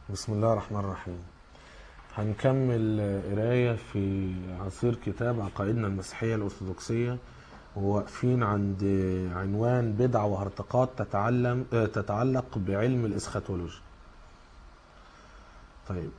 بسم الله الرحمن الرحيم. هنكمل قراية في عصير كتاب عقائدنا المسيحية الأرثوذكسية، وواقفين عند عنوان بدع وهرطقات تتعلق بعلم الإسخاتولوجي. طيب،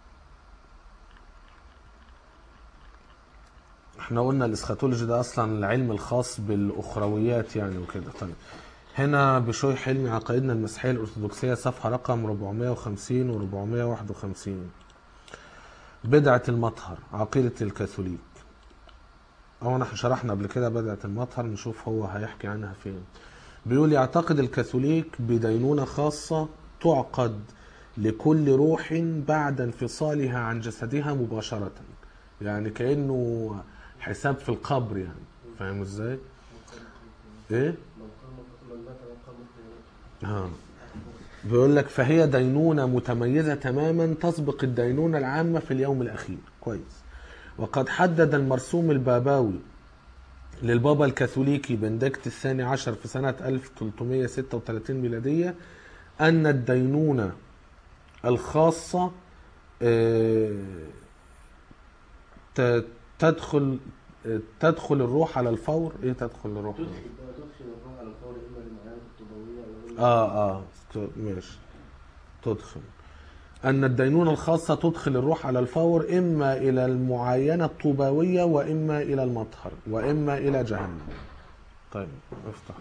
احنا قلنا الإسخاتولوجي ده أصلا العلم الخاص بالأخرويات يعني وكده. طيب، هنا بشوي حلمي عقائدنا المسيحية الأرثوذكسية صفحة رقم 450 و 451. بدعة المطهر، عقيدة الكاثوليك. احنا شرحنا قبل كده بدعة المطهر، نشوف هو هيحكي عنها فين. بيقول يعتقد الكاثوليك بدينونة خاصة تعقد لكل روح بعد انفصالها عن جسدها مباشرة، يعني كأنه حساب في القبر، يعني فاهم ازاي؟ ايه؟ بيقول لك فهي دينونة متميزة تماما تسبق الدينونة العامة في اليوم الأخير. كويس. وقد حدد المرسوم الباباوي للبابا الكاثوليكي بندكت الثاني عشر في سنة 1336 ميلادية أن الدينونة الخاصة تدخل الروح على الفور. ايه تدخل الروح؟ تدخل الروح على الفور اما للمعاينة الطبوية ماشي. تدخل أن الدينونة الخاصة تدخل الروح على الفور إما إلى المعاينة الطوباوية وإما إلى المطهر وإما إلى جهنم. طيب افتح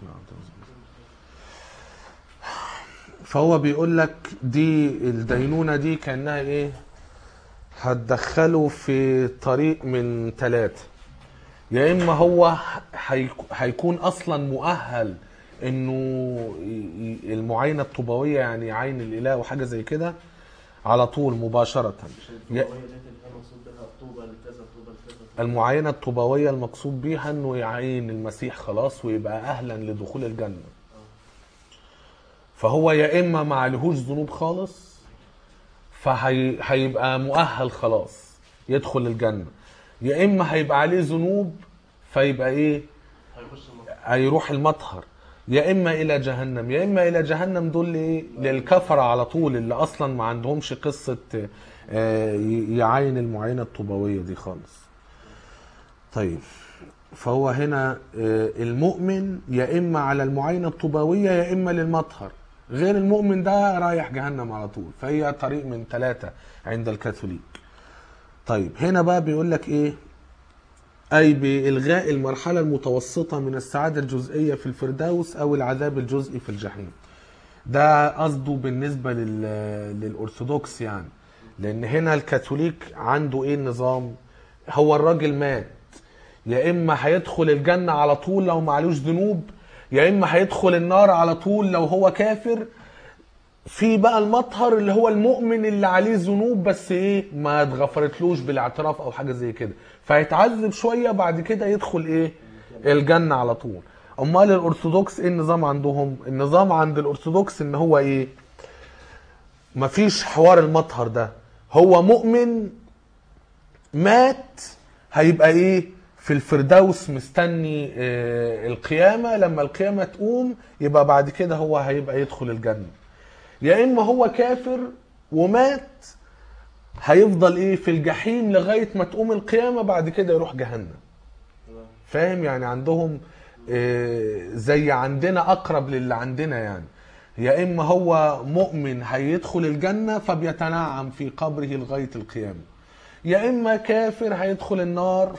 فهو بيقول لك دي الدينونة دي كأنها إيه؟ هتدخله في طريق من ثلاثة. يا إما هو هيكون أصلا مؤهل إنه المعاينة الطوباوية، يعني يعاين الإله وحاجة زي كده على طول مباشرة. المعاينة الطوباوية المقصود بيها انه يعين المسيح خلاص ويبقى اهلا لدخول الجنة. فهو يا اما ما عليهوش ذنوب خالص فهيبقى مؤهل خلاص يدخل الجنة، يا اما هيبقى عليه ذنوب فيبقى ايه؟ هيروح المطهر، يا اما الى جهنم. يا اما الى جهنم دول ايه؟ للكفرة على طول، اللي اصلا ما عندهمش قصة يعاين المعاينة الطوباوية دي خالص. طيب، فهو هنا المؤمن يا اما على المعاينة الطوباوية يا اما للمطهر، غير المؤمن ده رايح جهنم على طول. فهي طريق من ثلاثة عند الكاثوليك. طيب، هنا بقى بيقول لك ايه؟ أي بإلغاء المرحلة المتوسطة من السعادة الجزئية في الفردوس أو العذاب الجزئي في الجحيم. ده قصده بالنسبة للأرثوذكس يعني، لأن هنا الكاثوليك عنده إيه النظام؟ هو الراجل مات، يا إما هيدخل الجنة على طول لو معلوش ذنوب، يا إما هيدخل النار على طول لو هو كافر. في بقى المطهر اللي هو المؤمن اللي عليه ذنوب بس ايه ما اتغفرتلوش بالاعتراف او حاجه زي كده، فيتعذب شويه بعد كده يدخل ايه؟ الجنه على طول. امال الارثوذكس ايه النظام عندهم؟ النظام عند الارثوذكس ان هو ايه؟ مفيش حوار المطهر ده. هو مؤمن مات هيبقى ايه؟ في الفردوس مستني القيامه، لما القيامه تقوم يبقى بعد كده هو هيبقى يدخل الجنه. يا اما هو كافر ومات هيفضل ايه؟ في الجحيم لغايه ما تقوم القيامه، بعد كده يروح جهنم. فاهم؟ يعني عندهم زي عندنا، اقرب للي عندنا يعني. يا اما هو مؤمن هيدخل الجنه فبيتنعم في قبره لغايه القيامه، يا اما كافر هيدخل النار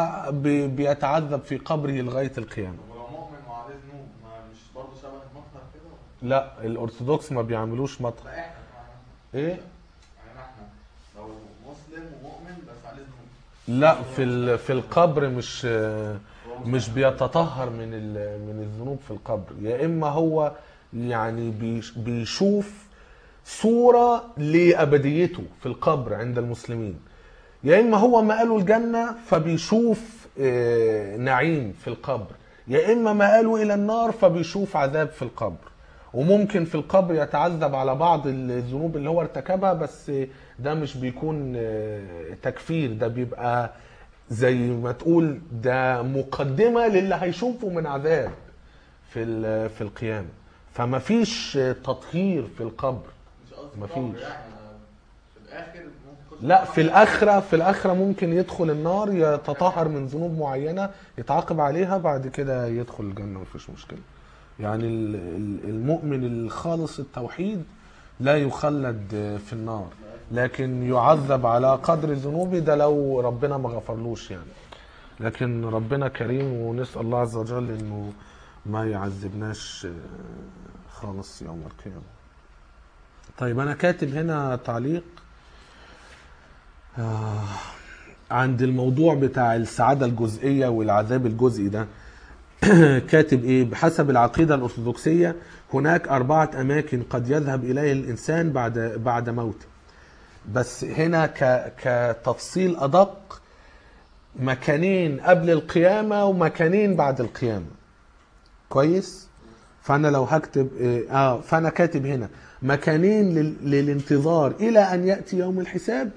فبيتعذب في قبره لغايه القيامه. ولو مؤمن وعليه ذنوب مش برضه شبه المطهر كده؟ لا، الارثوذكس ما بيعملوش مطهر. لا احنا ايه؟ يعني احنا لو مسلم ومؤمن بس عليه ذنوب. لا، في القبر مش بيتطهر من الذنوب في القبر. يا اما هو يعني بيشوف صورة لأبديته في القبر عند المسلمين، يا اما هو مقاله الجنة فبيشوف نعيم في القبر، يا اما مقاله الى النار فبيشوف عذاب في القبر. وممكن في القبر يتعذب على بعض الذنوب اللي هو ارتكبها، بس ده مش بيكون تكفير، ده بيبقى زي ما تقول ده مقدمة للي هيشوفه من عذاب في القيامة. فما فيش تطهير في القبر. مش قصدي مفيش. قبر يعني الاخر ممكن يخش لا، في الآخرة ممكن يدخل النار، يتطهر من ذنوب معينة يتعاقب عليها، بعد كده يدخل الجنة مفيش مشكلة. يعني المؤمن الخالص التوحيد لا يخلد في النار، لكن يعذب على قدر ذنوبه، ده لو ربنا ما غفرلوش يعني. لكن ربنا كريم، ونسأل الله عز وجل انه ما يعذبناش خالص يوم القيامة. طيب انا كاتب هنا تعليق عند الموضوع بتاع السعادة الجزئية والعذاب الجزئي ده. كاتب ايه؟ بحسب العقيدة الأرثوذكسية هناك 4 أماكن قد يذهب إليه الإنسان بعد موته. بس هنا كتفصيل أدق، مكانين قبل القيامة ومكانين بعد القيامة. كويس؟ فأنا لو هكتب فأنا كاتب هنا مكانين للانتظار إلى أن يأتي يوم الحساب،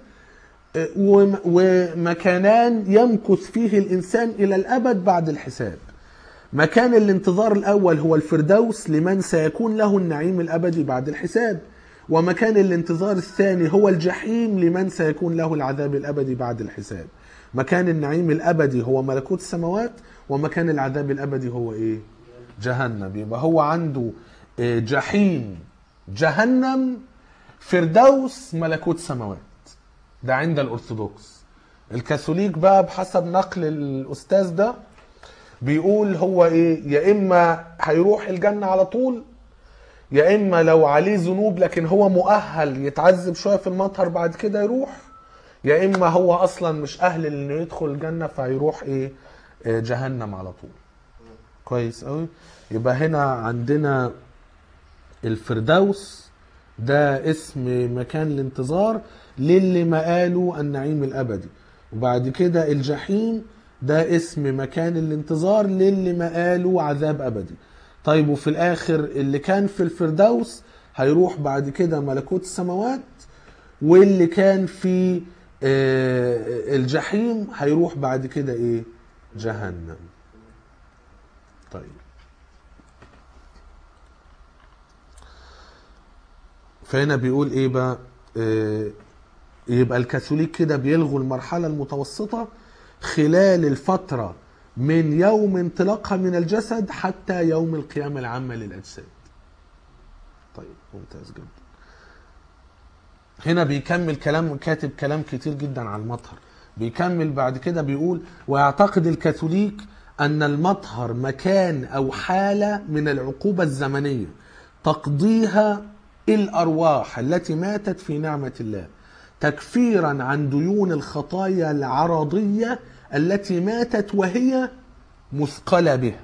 ومكانان يمكث فيه الإنسان إلى الأبد بعد الحساب. مكان الانتظار الأول هو الفردوس لمن سيكون له النعيم الأبدي بعد الحساب، ومكان الانتظار الثاني هو الجحيم لمن سيكون له العذاب الأبدي بعد الحساب. مكان النعيم الأبدي هو ملكوت السماوات، ومكان العذاب الأبدي هو إيه؟ جهنم. يبقى هو عنده جحيم، جهنم، فردوس، ملكوت سماوات. ده عند الأرثوذكس. الكاثوليك بقى بحسب نقل الأستاذ ده بيقول هو ايه؟ يا اما هيروح الجنة على طول، يا اما لو عليه ذنوب لكن هو مؤهل يتعذب شوية في المطهر بعد كده يروح، يا اما هو اصلا مش اهل انه يدخل الجنة فهيروح ايه؟ جهنم على طول. كويس قوي. يبقى هنا عندنا الفردوس ده اسم مكان الانتظار للي ما قالوا النعيم الابدي، وبعد كده الجحيم ده اسم مكان الانتظار للي ما قالوا عذاب أبدي. طيب وفي الآخر اللي كان في الفردوس هيروح بعد كده ملكوت السماوات، واللي كان في الجحيم هيروح بعد كده إيه؟ جهنم. طيب فهنا بيقول إيه بقى؟ يبقى الكاثوليك كده بيلغوا المرحلة المتوسطة خلال الفترة من يوم انطلاقها من الجسد حتى يوم القيامة العامة للأجساد. طيب ممتاز جدا. هنا بيكمل كلام، كاتب كلام كتير جدا عن المطهر. بيكمل بعد كده بيقول: ويعتقد الكاثوليك أن المطهر مكان أو حالة من العقوبة الزمنية تقضيها الأرواح التي ماتت في نعمة الله، تكفيرا عن ديون الخطايا العرضية التي ماتت وهي مثقلة بها.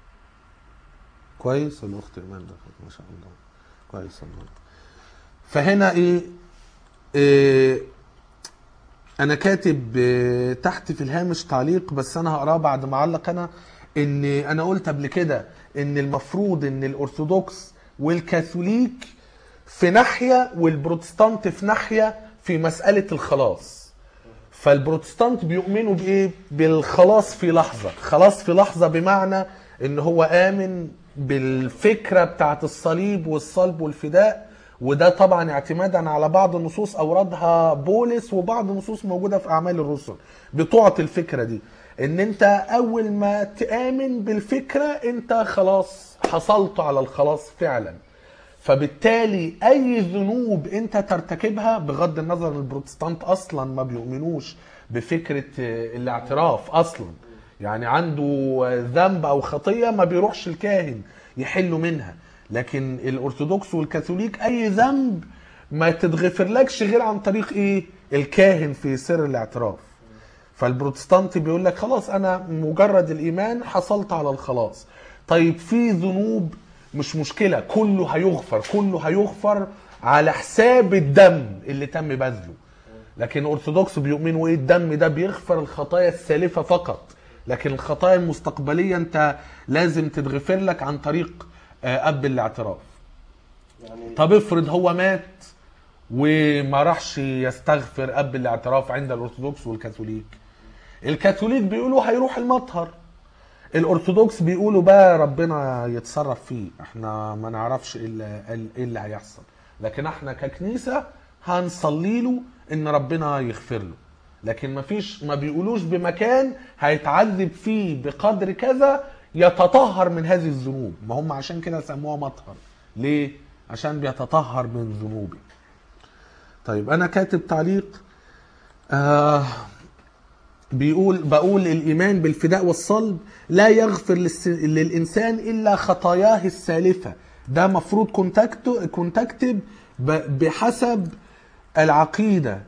كويس. الأخت إيمان دخلت ما شاء الله. كويس الله. فهنا إيه أنا كاتب تحت في الهامش تعليق، بس أنا هقراه بعد ما أعلق. أنا قلت قبل كده إن المفروض إن الأرثوذكس والكاثوليك في ناحية والبروتستانت في ناحية في مسألة الخلاص. فالبروتستانت بيؤمنوا بإيه؟ بالخلاص في لحظة. خلاص في لحظة بمعنى إن هو آمن بالفكرة بتاعت الصليب والصلب والفداء، وده طبعا اعتمادا على بعض النصوص أوردها بولس وبعض النصوص موجودة في أعمال الرسل بتعطي الفكرة دي، إن أنت أول ما تآمن بالفكرة أنت خلاص حصلت على الخلاص فعلا. فبالتالي اي ذنوب انت ترتكبها، بغض النظر البروتستانت اصلا ما بيؤمنوش بفكرة الاعتراف اصلا، يعني عنده ذنب او خطية ما بيروحش الكاهن يحلوا منها، لكن الارثوذكس والكاثوليك اي ذنب ما تتغفر لكش غير عن طريق ايه؟ الكاهن في سر الاعتراف. فالبروتستانت بيقول لك خلاص انا مجرد الايمان حصلت على الخلاص. طيب في ذنوب مش مشكلة، كله هيغفر على حساب الدم اللي تم بذله. لكن الأرثوذكس بيؤمنوا ايه؟ الدم ده بيغفر الخطايا السالفة فقط، لكن الخطايا المستقبلية انت لازم تتغفر لك عن طريق أب الاعتراف. يعني طب افرض هو مات وما راحش يستغفر أب الاعتراف عند الأرثوذكس والكاثوليك. الكاثوليك بيقولوا هيروح المطهر، الارثوذكس بيقولوا بقى ربنا يتصرف فيه، احنا ما نعرفش ايه اللي هيحصل، لكن احنا ككنيسة هنصلي له ان ربنا يغفر له، لكن ما بيقولوش بمكان هيتعذب فيه بقدر كذا يتطهر من هذه الذنوب. ما هم عشان كده سموها مطهر. ليه؟ عشان بيتطهر من ذنوبه. طيب انا كاتب تعليق بقول الإيمان بالفداء والصلب لا يغفر للإنسان إلا خطاياه السالفة. ده مفروض كنت أكتب بحسب العقيدة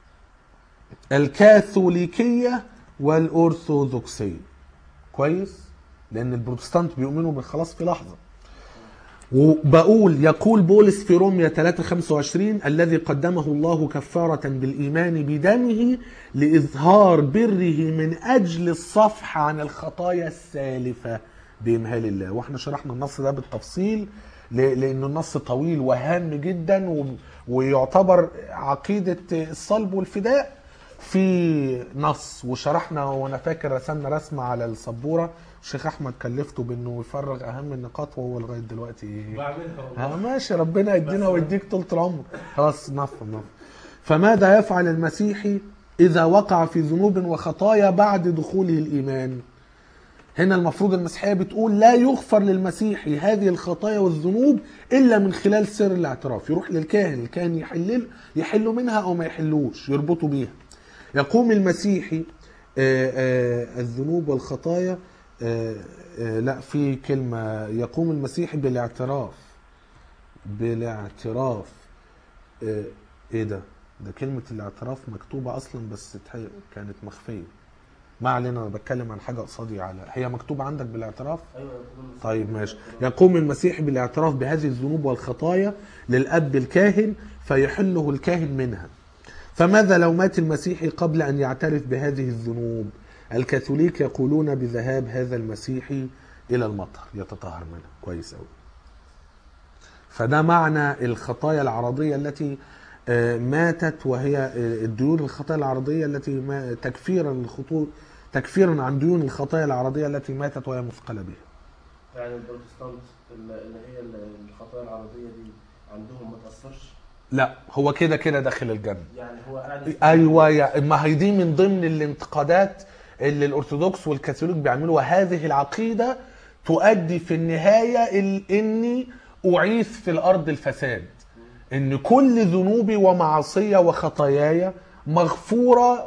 الكاثوليكية والأرثوذكسية. كويس؟ لأن البروتستانت بيؤمنوا بالخلاص في لحظة. وبقول يقول بولس في رومية 3:25 الذي قدمه الله كفارة بالإيمان بدمه لإظهار بره من أجل الصفح عن الخطايا السالفة بإمهال الله. واحنا شرحنا النص ده بالتفصيل لأنه النص طويل وهام جدا ويعتبر عقيدة الصلب والفداء في نص. وشرحنا وانا فاكر رسمنا رسمة على السبورة، الشيخ احمد كلفته بانه يفرغ اهم النقاط وهو لغايه دلوقتي بعملها. ماشي، ربنا يدينا ويديك طول العمر. خلاص نفهم. فماذا يفعل المسيحي اذا وقع في ذنوب وخطايا بعد دخوله الايمان؟ هنا المفروض المسيحيه بتقول لا يغفر للمسيحي هذه الخطايا والذنوب الا من خلال سر الاعتراف. يروح للكاهن، الكاهن يحل منها او ما يحلوش، يربطوا بيها. يقوم المسيحي الذنوب والخطايا لا، في كلمة يقوم المسيحي بالاعتراف. ايه ده كلمة الاعتراف مكتوبة اصلا بس كانت مخفية. ما علينا، انا بتكلم عن حاجة قصادي هي مكتوبة عندك بالاعتراف. طيب ماشي. يقوم المسيحي بالاعتراف بهذه الذنوب والخطايا للأب الكاهن فيحله الكاهن منها. فماذا لو مات المسيحي قبل أن يعترف بهذه الذنوب؟ الكاثوليك يقولون بذهاب هذا المسيحي إلى المطهر يتطهر منها. كويس أوي. فده معنى الخطايا العرضية التي ماتت، وهي الديون الخطايا العرضية التي تكفيرا عن ديون الخطايا العرضية التي ماتت وهي مثقلة بها. يعني البروتستانت اللي هي الخطايا العرضية دي عندهم ما تأثرش؟ لا، هو كده داخل الجنة. يعني هو قاعد ايوه، ما هي دي من ضمن الانتقادات اللي الارثوذكس والكاثوليك بيعملوها. هذه العقيدة تؤدي في النهاية اني اعيث في الارض الفساد، ان كل ذنوبي ومعاصي وخطاياي مغفورة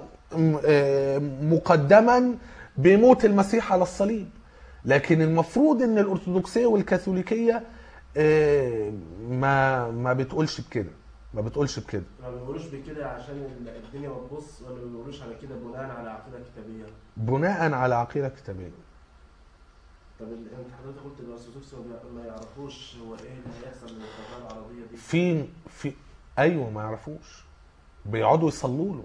مقدما بموت المسيح على الصليب. لكن المفروض ان الارثوذكسية والكاثوليكية ما بتقولش بكده. ما بيقولوش بكده عشان الدنيا ما تبص، ولا ما بيقولوش على كده بناء على عقيده كتابيه؟ بناء على عقيده كتابيه. طب انت حضرتك قلت الارثوذكس ما يعرفوش هو ايه اللي هيحصل من الخطايا العرضيه دي؟ في ايوه ما يعرفوش، بيقعدوا يصلوا له.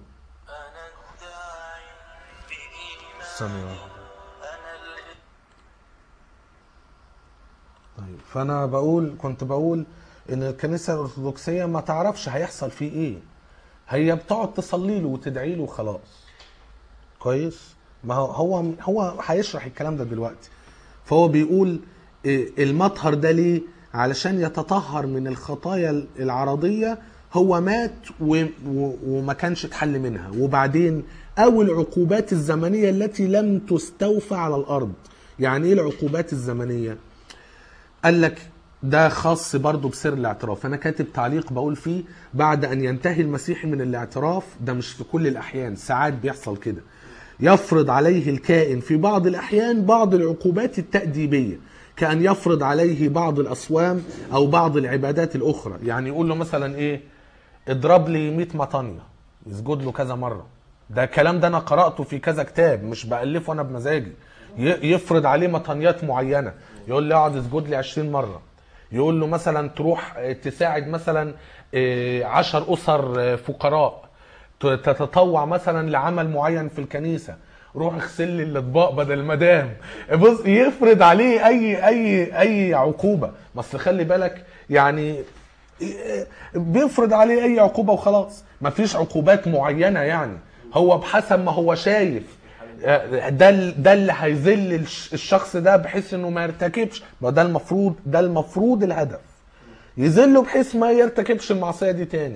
طيب فانا كنت بقول ان الكنيسه الارثوذكسيه ما تعرفش هيحصل فيه ايه، هي بتقعد تصلي له وتدعي له وخلاص. كويس. ما هو هيشرح الكلام ده دلوقتي. فهو بيقول المطهر ده ليه؟ علشان يتطهر من الخطايا العرضيه. هو مات وما كانش اتحل منها، وبعدين او العقوبات الزمنيه التي لم تستوفى على الارض. يعني ايه العقوبات الزمنيه؟ قال لك ده خاص برضو بسر الاعتراف. انا كاتب تعليق بقول فيه بعد ان ينتهي المسيحي من الاعتراف، ده مش في كل الاحيان، ساعات بيحصل كده، يفرض عليه الكائن في بعض الاحيان بعض العقوبات التأديبية، كأن يفرض عليه بعض الاصوام او بعض العبادات الاخرى. يعني يقول له مثلا ايه، اضرب لي 100 مطانية، يسجد له كذا مرة. ده الكلام ده انا قرأته في كذا كتاب، مش بألفه انا بمزاجي. يفرض عليه مطانيات معينة، يقول له اقعد اسجد لي 20 مرة. يقول له مثلا تروح تساعد مثلا 10 أسر فقراء، تتطوع مثلا لعمل معين في الكنيسة، روح اغسل لي الاطباق بدل مدام. بص، يفرض عليه اي عقوبة. بس خلي بالك يعني بيفرض عليه اي عقوبة وخلاص، مفيش عقوبات معينة. يعني هو بحسب ما هو شايف ده اللي هيذل الشخص ده بحيث انه ما يرتكبش. ده المفروض الهدف، يذله بحيث ما يرتكبش المعصية دي تاني.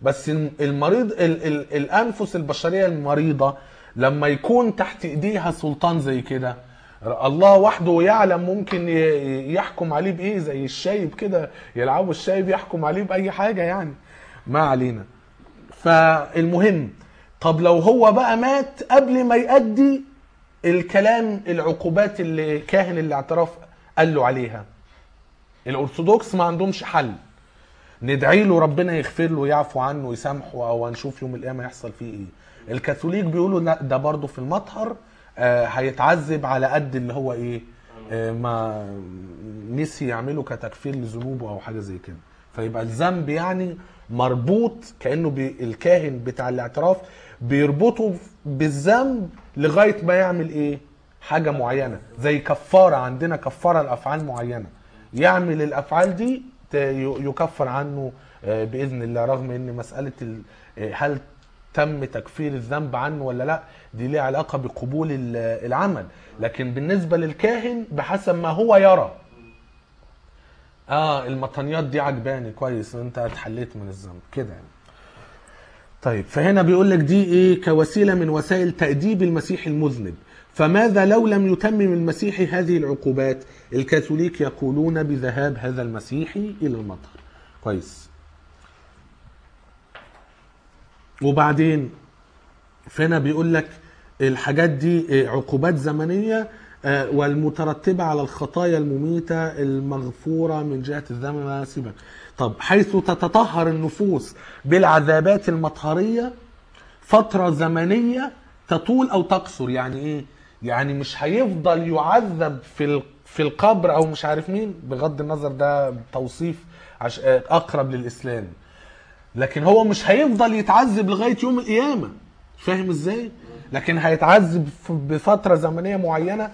بس المريض الانفس البشريه المريضه لما يكون تحت ايديها سلطان زي كده، الله وحده يعلم ممكن يحكم عليه بايه، زي الشايب كده، يلعبوا الشايب يحكم عليه باي حاجه يعني. ما علينا. فالمهم، طب لو هو بقى مات قبل ما يأدي الكلام العقوبات اللي كاهن الاعتراف قال له عليها، الارثوذكس ما عندهمش حل. ندعي له ربنا يغفر له ويعفو عنه ويسامحه، او هنشوف يوم القيامه يحصل فيه ايه. الكاثوليك بيقولوا لا، ده برضه في المطهر هيتعذب على قد اللي هو ايه، ما نسي يعمله كتكفير لذنوبه او حاجه زي كده. فيبقى الذنب يعني مربوط كانه الكاهن بتاع الاعتراف بيربطه بالذنب لغايه ما يعمل ايه، حاجه معينه، زي كفاره. عندنا كفاره لافعال معينه، يعمل الافعال دي يكفر عنه باذن الله. رغم ان مساله هل تم تكفير الذنب عنه ولا لا، دي ليها علاقه بقبول العمل، لكن بالنسبه للكاهن بحسب ما هو يرى. المطنيات دي عجباني، كويس انت اتحليت من الذنب كده يعني. طيب، فهنا بيقول لك دي ايه، كوسيله من وسائل تأديب المسيح المذنب. فماذا لو لم يتمم المسيح هذه العقوبات؟ الكاثوليك يقولون بذهاب هذا المسيحي الى المطهر. كويس. وبعدين فهنا بيقول لك الحاجات دي عقوبات زمنيه والمترتبه على الخطايا المميته المغفوره من جهه الذنب. سيبك. طب حيث تتطهر النفوس بالعذابات المطهريه فتره زمنيه تطول او تقصر. يعني ايه؟ يعني مش هيفضل يعذب في القبر او مش عارف مين، بغض النظر ده توصيف اقرب للاسلام، لكن هو مش هيفضل يتعذب لغايه يوم القيامه. فاهم ازاي؟ لكن هيتعذب بفتره زمنيه معينه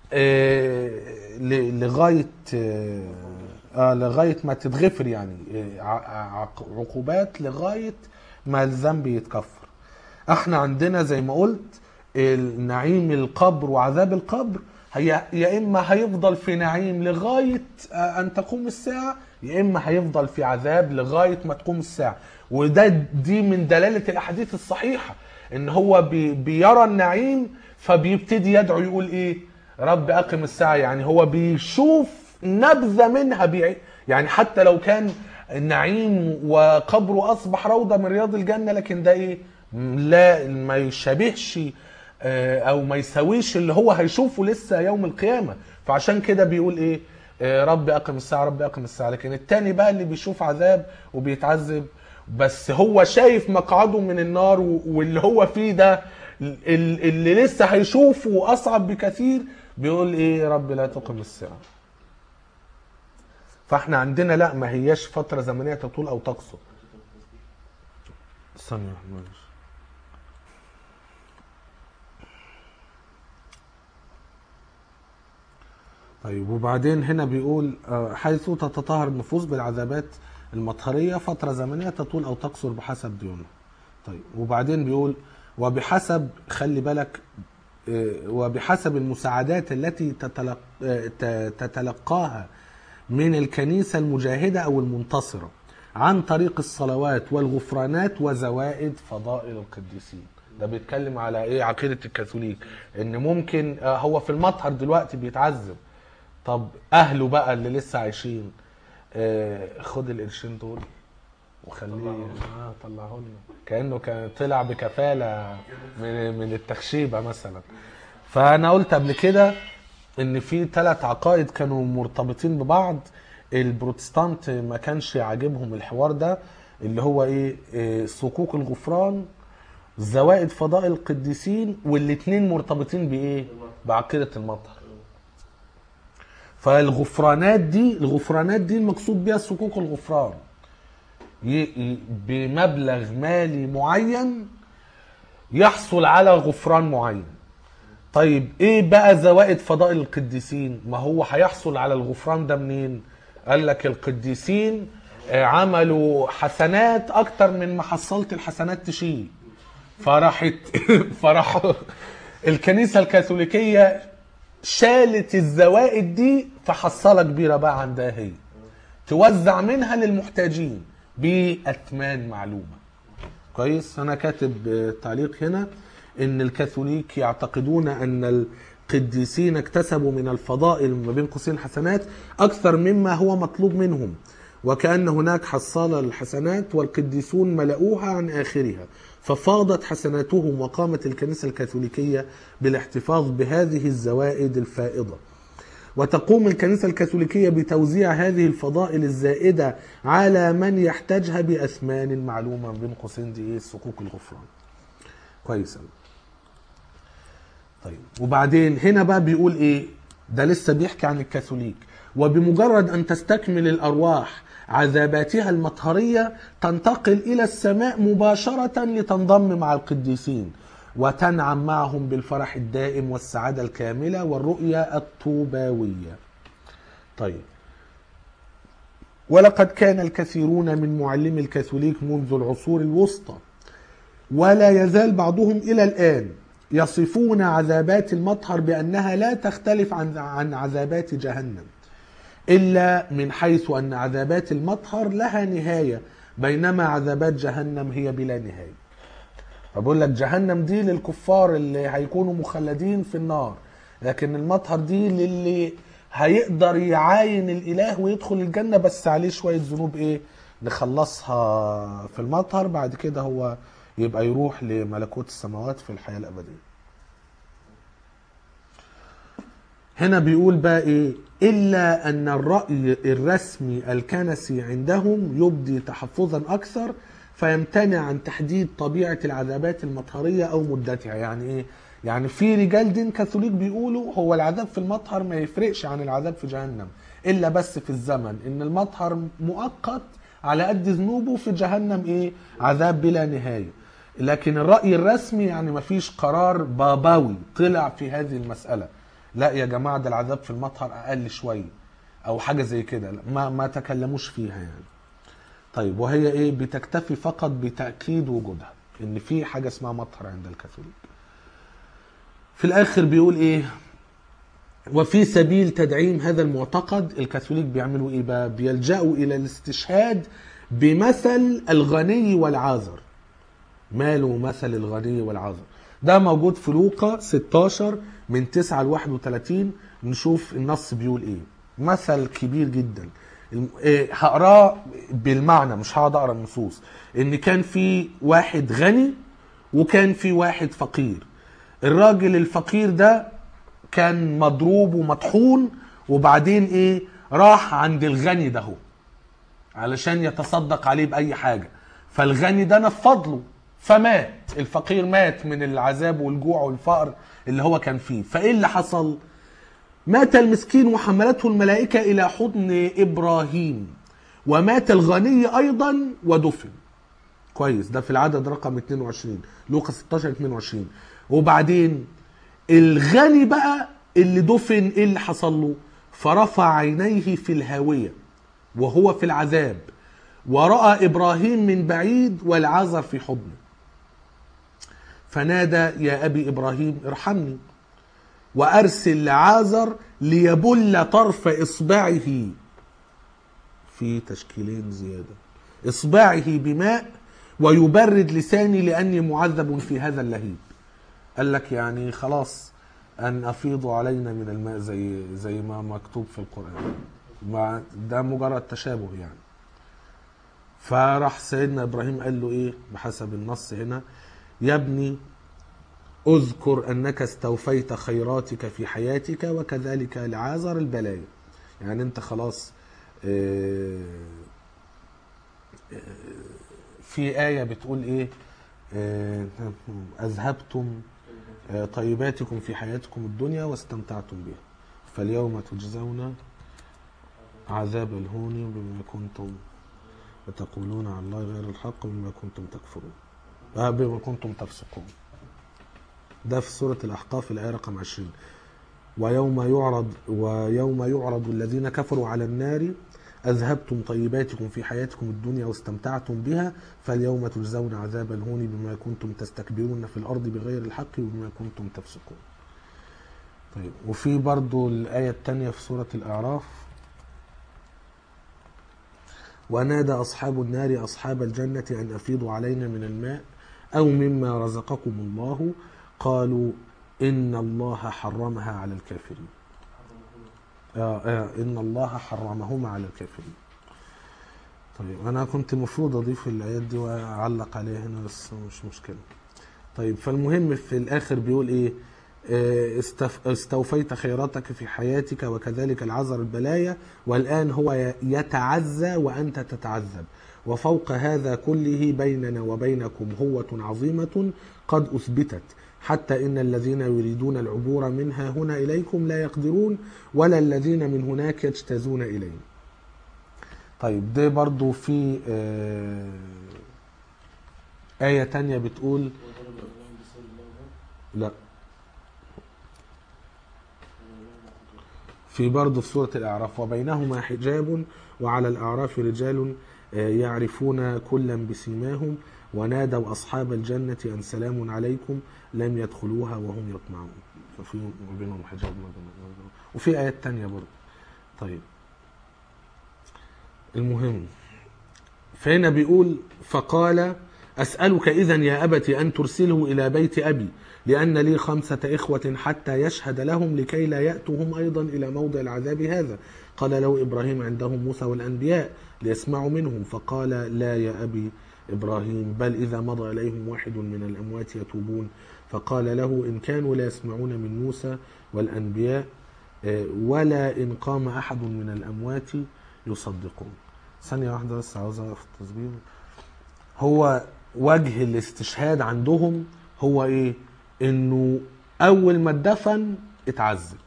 لغايه ما تتغفر، يعني عقوبات لغايه ما الذنب يتكفر. احنا عندنا زي ما قلت النعيم القبر وعذاب القبر يا اما هيفضل في نعيم لغايه ان تقوم الساعه، يا اما هيفضل في عذاب لغايه ما تقوم الساعه. دي من دلاله الاحاديث الصحيحه ان هو بيرى النعيم فبيبتدي يدعو يقول ايه، رب اقم الساعه. يعني هو بيشوف نبذه منها، يعني حتى لو كان النعيم وقبره اصبح روضه من رياض الجنه، لكن ده ايه، لا ما يشابهش او ما يساويش اللي هو هيشوفه لسه يوم القيامه. فعشان كده بيقول ايه، رب اقم الساعه رب اقم الساعه. لكن التاني بقى اللي بيشوف عذاب وبيتعذب بس هو شايف مقعده من النار واللي هو فيه ده اللي لسه هيشوفه اصعب بكثير، بيقول ايه، رب لا تقم الساعه. فاحنا عندنا لا، ما هياش فتره زمنيه تطول او تقصر. ثانيه معلش. طيب، وبعدين هنا بيقول حيث تتطهر النفوس بالعذابات المطهرية فترة زمنية تطول أو تقصر بحسب ديونه. طيب، وبعدين بيقول وبحسب، خلي بالك، وبحسب المساعدات التي تتلقاها من الكنيسة المجاهدة أو المنتصرة عن طريق الصلوات والغفرانات وزوائد فضائل القديسين. ده بيتكلم على ايه، عقيدة الكاثوليك، ان ممكن هو في المطهر دلوقتي بيتعذب، طب اهله بقى اللي لسه عايشين، خد القرشين دول وخليه طلعه لنا، كانه كان طلع بكفاله من التخشيبه مثلا. فانا قلت قبل كده ان في 3 عقائد كانوا مرتبطين ببعض. البروتستانت ما كانش عاجبهم الحوار ده، اللي هو ايه، صكوك الغفران، زوائد فضائل القديسين، والاثنين مرتبطين بايه، بعقيده المطهر. فالغفرانات دي المقصود بها صكوك الغفران بمبلغ مالي معين يحصل على غفران معين. طيب ايه بقى زوائد فضائل القديسين؟ ما هو هيحصل على الغفران ده منين؟ قال لك القديسين عملوا حسنات اكتر من ما حصلت الحسنات تشيل، فراحوا الكنيسة الكاثوليكية شالت الزوائد دي فحصلة كبيرة بقى عندها هي توزع منها للمحتاجين بأثمان معلومة. كويس. انا كاتب تعليق هنا ان الكاثوليك يعتقدون ان القديسين اكتسبوا من الفضائل ما بين قوسين حسنات اكثر مما هو مطلوب منهم، وكأن هناك حصالة للحسنات والقديسون ملؤوها عن آخرها، ففاضت حسناتهم وقامت الكنيسة الكاثوليكية بالاحتفاظ بهذه الزوائد الفائضة. وتقوم الكنيسة الكاثوليكية بتوزيع هذه الفضائل الزائدة على من يحتاجها بأثمان معلومة بين قوسين دي ايه صكوك الغفران. كويس. طيب وبعدين هنا بقى بيقول ايه؟ ده لسه بيحكي عن الكاثوليك. وبمجرد ان تستكمل الارواح عذاباتها المطهرية تنتقل الى السماء مباشرة لتنضم مع القديسين وتنعم معهم بالفرح الدائم والسعادة الكاملة والرؤية الطوباوية. طيب ولقد كان الكثيرون من معلمي الكاثوليك منذ العصور الوسطى ولا يزال بعضهم إلى الآن يصفون عذابات المطهر بأنها لا تختلف عن عذابات جهنم، إلا من حيث أن عذابات المطهر لها نهاية بينما عذابات جهنم هي بلا نهاية. فبقول لك جهنم دي للكفار اللي هيكونوا مخلدين في النار، لكن المطهر دي للي هيقدر يعاين الإله ويدخل الجنة بس عليه شوية ذنوب ايه نخلصها في المطهر، بعد كده هو يبقى يروح لملكوت السماوات في الحياة الأبدية. هنا بيقول بقى ايه؟ إلا أن الرأي الرسمي الكنسي عندهم يبدي تحفظا أكثر فيمتنع عن تحديد طبيعة العذابات المطهرية أو مدتها. يعني ايه؟ يعني في رجال دين كاثوليك بيقولوا هو العذاب في المطهر ما يفرقش عن العذاب في جهنم إلا بس في الزمن، إن المطهر مؤقت على قد ذنوبه، في جهنم ايه؟ عذاب بلا نهاية. لكن الرأي الرسمي يعني ما فيش قرار بابوي طلع في هذه المسألة، لا يا جماعة ده العذاب في المطهر أقل شوية أو حاجة زي كده، ما تكلموش فيها يعني. طيب وهي إيه؟ بتكتفي فقط بتأكيد وجودها، إن في حاجة اسمها مطهر عند الكاثوليك. في الآخر بيقول إيه؟ وفي سبيل تدعيم هذا المعتقد الكاثوليك بيعملوا إيه بقى؟ بيلجأوا إلى الاستشهاد بمثل الغني والعازر. ماله مثل الغني والعازر؟ ده موجود في لوقا 16 من 9 ل 31. نشوف النص بيقول ايه. مثل كبير جدا، هقراه بالمعنى مش هقعد اقرا النصوص. ان كان في واحد غني وكان في واحد فقير. الراجل الفقير ده كان مضروب ومطحون، وبعدين ايه؟ راح عند الغني ده علشان يتصدق عليه بأي حاجة، فالغني ده نفض له فمات. الفقير مات من العذاب والجوع والفقر اللي هو كان فيه. فايه اللي حصل؟ مات المسكين وحملته الملائكة الى حضن ابراهيم، ومات الغني ايضا ودفن. كويس، ده في العدد رقم 22 لوقا 16 22. وبعدين الغني بقى اللي دفن ايه اللي حصل له؟ فرفع عينيه في الهاوية وهو في العذاب، ورأى إبراهيم من بعيد والعازر في حضنه، فنادى يا أبي إبراهيم ارحمني وأرسل لعازر ليبل طرف إصبعه، في تشكيلين زيادة، إصبعه بماء ويبرد لساني لأني معذب في هذا اللهيب. قال لك يعني خلاص أن أفيض علينا من الماء زي ما مكتوب في القرآن. ده مجرد تشابه يعني. فراح سيدنا إبراهيم قال له إيه بحسب النص هنا؟ يا ابني اذكر أنك استوفيت خيراتك في حياتك وكذلك لعازر البلايا. يعني أنت خلاص في آية بتقول إيه؟ أذهبتم طيباتكم في حياتكم الدنيا واستمتعتم بها، فاليوم تجزون عذاب الهون بما كنتم وتقولون على الله غير الحق بما كنتم تكفرون بما كنتم تفسقون. ده في سورة الأحقاف الآية رقم 20. ويوم يعرض الذين كفروا على النار أذهبتم طيباتكم في حياتكم الدنيا واستمتعتم بها فاليوم تجزون عذاب الهون بما كنتم تستكبرون في الأرض بغير الحق وبما كنتم تفسقون. طيب وفي برضو الآية الثانية في سورة الأعراف ونادى أصحاب النار أصحاب الجنة أن أفيضوا علينا من الماء أو مما رزقكم الله قالوا إن الله حرمها على الكافرين. إن الله حرمهما على الكافرين. طيب أنا كنت المفروض أضيف الآيات دي وأعلق عليها هنا بس مش مشكلة. طيب فالمهم في الآخر بيقول إيه؟ استوفيت خيراتك في حياتك وكذلك العذر البلايا والآن هو يتعزى وأنت تتعذب وفوق هذا كله بيننا وبينكم هوة عظيمة قد أثبتت حتى إن الذين يريدون العبور منها هنا إليكم لا يقدرون ولا الذين من هناك يجتازون إليه. طيب ده برضو في آية تانية بتقول لا في برضو في سورة الأعراف وبينهما حجاب وعلى الأعراف رجال يعرفون كلا بسيماهم ونادوا أصحاب الجنة أن سلام عليكم لم يدخلوها وهم يطمعون. ففي بينهم حجاب وفي آيات تانية برضو. طيب المهم فهنا بيقول فقال أسألك إذن يا أبت أن ترسله إلى بيت أبي لأن لي 5 إخوة حتى يشهد لهم لكي لا يأتوهم أيضا إلى موضع العذاب هذا. قال له إبراهيم عندهم موسى والأنبياء ليسمعوا منهم فقال لا يا أبي إبراهيم بل إذا مضى إليهم واحد من الأموات يتوبون. فقال له إن كانوا لا يسمعون من موسى والأنبياء ولا إن قام أحد من الأموات يصدقون. ثانية واحدة بس عاوز أعرف التسجيل. هو وجه الاستشهاد عندهم هو إيه؟ إنه أول ما اتدفن اتعذب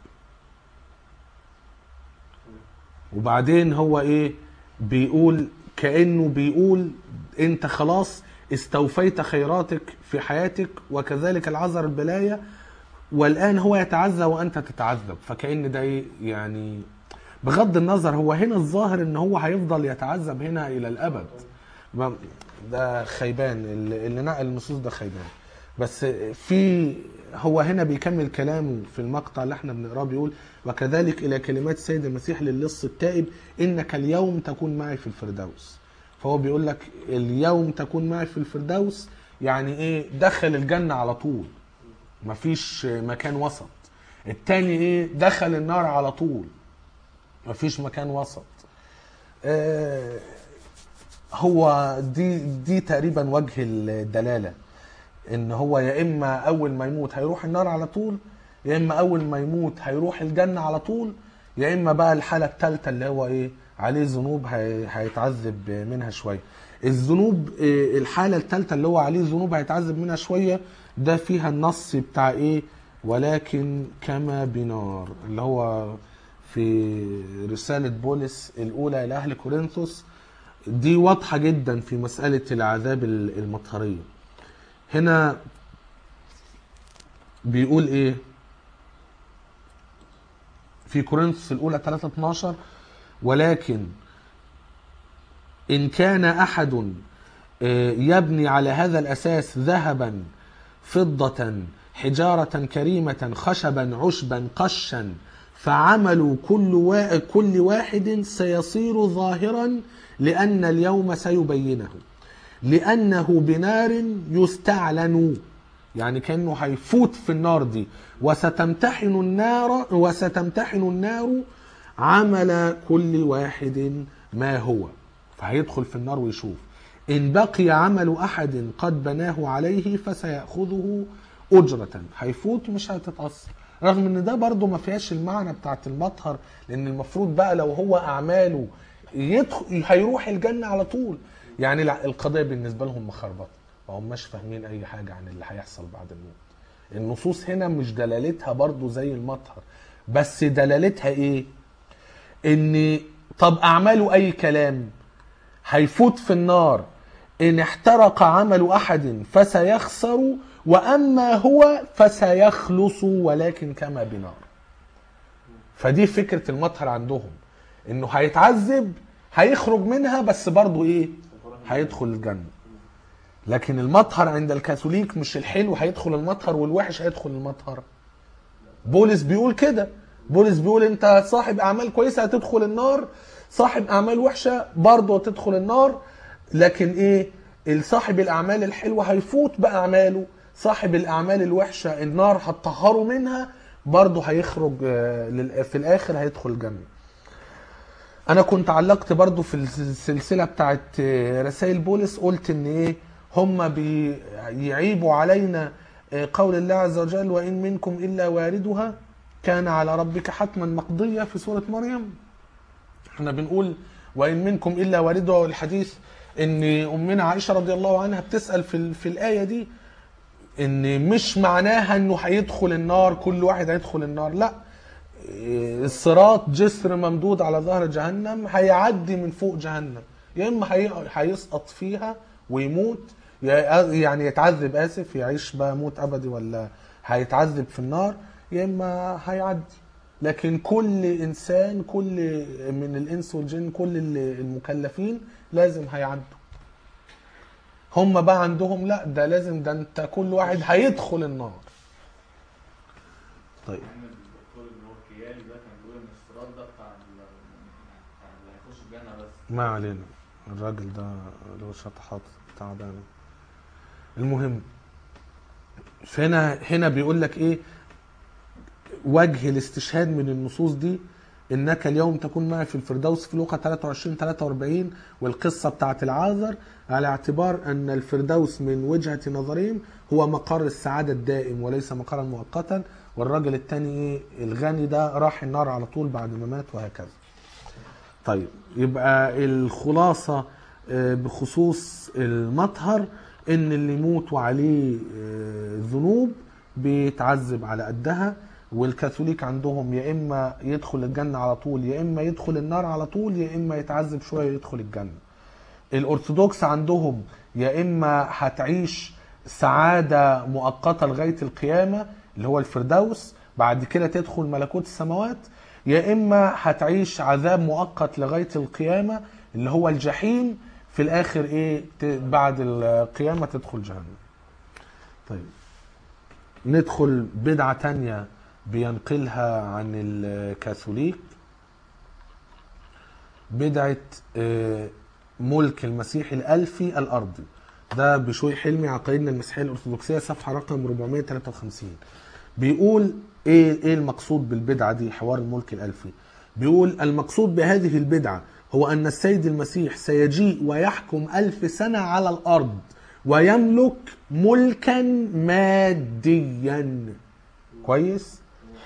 وبعدين هو إيه؟ بيقول كأنه بيقول أنت خلاص استوفيت خيراتك في حياتك وكذلك العذر البلايا والآن هو يتعذب وأنت تتعذب. فكأن ده إيه يعني بغض النظر هو هنا الظاهر ان هو هيفضل يتعذب هنا الى الابد. ده خيبان اللي نقل النصوص ده خيبان. بس في هو هنا بيكمل كلامه في المقطع اللي احنا بنقراه بيقول وكذلك الى كلمات السيد المسيح للص التائب انك اليوم تكون معي في الفردوس. فهو بيقول لك اليوم تكون معي في الفردوس يعني ايه؟ دخل الجنة على طول مفيش مكان وسط. التاني ايه؟ دخل النار على طول مفيش مكان وسط. هو دي تقريبا وجه الدلالة ان هو يا اما اول ما يموت هيروح النار على طول يا اما اول ما يموت هيروح الجنة على طول يا اما بقى الحالة الثالثة اللي هو ايه عليه ذنوب هيتعذب منها شوية. الذنوب الحالة الثالثة اللي هو عليه ذنوب هيتعذب منها شوية ده فيها النص بتاع ايه ولكن كما بنار اللي هو في رسالة بولس الأولى إلى أهل كورنثوس. دي واضحة جدا في مسألة العذاب المطهرية. هنا بيقول إيه في كورنثوس الأولى 3:12 ولكن إن كان أحد يبني على هذا الأساس ذهبا فضة حجارة كريمة خشبا عشبا قشا فعمل كل واحد سيصير ظاهرا لأن اليوم سيبينه لأنه بنار يستعلن يعني كأنه هيفوت في النار دي وستمتحن النار عمل كل واحد ما هو فهيدخل في النار ويشوف إن بقي عمل أحد قد بناه عليه فسيأخذه أجرة هيفوت مش هتتأثر. رغم ان ده برضو ما فيهاش المعنى بتاعت المطهر لان المفروض بقى لو هو اعماله هيروح الجنة على طول يعني القضية بالنسبة لهم مخربطة وهم مش فاهمين اي حاجة عن اللي هيحصل بعد الموت. النصوص هنا مش دلالتها برضو زي المطهر بس دلالتها ايه ان طب اعماله اي كلام هيفوت في النار ان احترق عمل احد فسيخسر واما هو فسيخلص ولكن كما بنار. فدي فكرة المطهر عندهم انه هيتعذب هيخرج منها بس برضو ايه هيدخل الجنة. لكن المطهر عند الكاثوليك مش الحلو هيدخل المطهر والوحش هيدخل المطهر. بولس بيقول كده بولس بيقول انت صاحب اعمال كويسة هتدخل النار صاحب اعمال وحشه برضه تدخل النار، لكن ايه، صاحب الاعمال الحلوه هيفوت باعماله، صاحب الاعمال الوحشه النار هتطهره منها برضه هيخرج في الاخر هيدخل الجنه. انا كنت علقت برضو في السلسله بتاعت رسائل بولس، قلت ان ايه، هم بيعيبوا علينا قول الله عز وجل وان منكم الا واردها كان على ربك حتما مقضيه في سوره مريم. احنا بنقول وان منكم الا واردها، والحديث ان امنا عائشه رضي الله عنها بتسال في الايه دي ان مش معناها انه هيدخل النار، كل واحد هيدخل النار، لا، الصراط جسر ممدود على ظهر جهنم، هيعدي من فوق جهنم، يا اما هيسقط فيها ويموت، يعني يتعذب، اسف، يعيش بقى موت ابدي، ولا هيتعذب في النار، يا اما هيعدي. لكن كل انسان، كل من الانس والجن، كل المكلفين لازم هيعدوا. هم بقى عندهم لا، ده لازم، ده انت كل واحد هيدخل النار. طيب الدكتور اللي هو كيالي ده كان بيقول ان الصراط ده بتاع اللي هيخش الجنه بس. ما علينا، الراجل ده له شطحات تعبانه. المهم، هنا بيقول لك ايه وجه الاستشهاد من النصوص دي، انك اليوم تكون معي في الفردوس في لوقا 23-43، والقصه بتاعت العازر، على اعتبار ان الفردوس من وجهه نظرهم هو مقر السعاده الدائم وليس مقرا مؤقتا، والراجل التاني ايه الغني ده راح النار على طول بعد ما مات، وهكذا. طيب يبقى الخلاصه بخصوص المطهر ان اللي يموت وعليه ذنوب بيتعذب على قدها، والكاثوليك عندهم يا اما يدخل الجنه على طول، يا اما يدخل النار على طول، يا اما يتعذب شويه يدخل الجنه. الارثوذكس عندهم يا اما هتعيش سعاده مؤقته لغايه القيامه اللي هو الفردوس، بعد كده تدخل ملكوت السماوات، يا اما هتعيش عذاب مؤقت لغايه القيامه اللي هو الجحيم، في الاخر ايه بعد القيامه تدخل جهنم. طيب ندخل بدعه تانية بينقلها عن الكاثوليك، بدعه ملك المسيح الالفي الارضي. ده بشوي حلمي، عقائدنا المسيحيه الارثوذكسيه، صفحه رقم 453. بيقول ايه المقصود بالبدعه دي، حوار الملك الالفي. بيقول المقصود بهذه البدعه هو ان السيد المسيح سيجيء ويحكم 1000 سنه على الارض ويملك ملكا ماديا. كويس.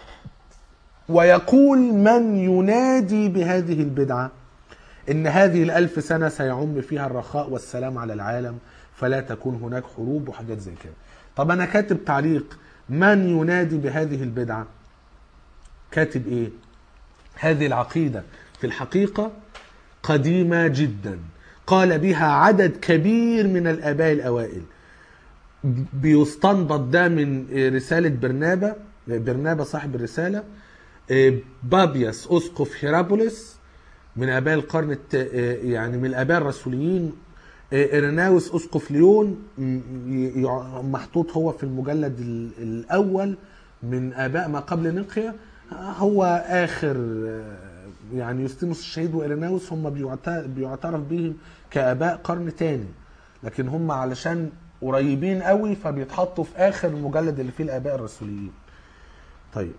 ويقول من ينادي بهذه البدعه ان هذه 1000 سنه سيعم فيها الرخاء والسلام على العالم، فلا تكون هناك حروب وحاجات زي كده. طب انا كاتب تعليق، من ينادي بهذه البدعه؟ كاتب ايه؟ هذه العقيده في الحقيقه قديمه جدا، قال بها عدد كبير من الاباء الاوائل. بيستنبط ده من رساله برنابا صاحب الرساله، بابياس اسقف هيرابوليس من اباء القرن يعني من الاباء الرسوليين، إرناوس اسقف ليون محطوط هو في المجلد الاول من اباء ما قبل نقيا، هو اخر يعني يوستينوس الشهيد وإرناوس هم بيعترف بهم كاباء قرن تاني، لكن هم علشان قريبين قوي فبيتحطوا في اخر المجلد اللي فيه الاباء الرسوليين. طيب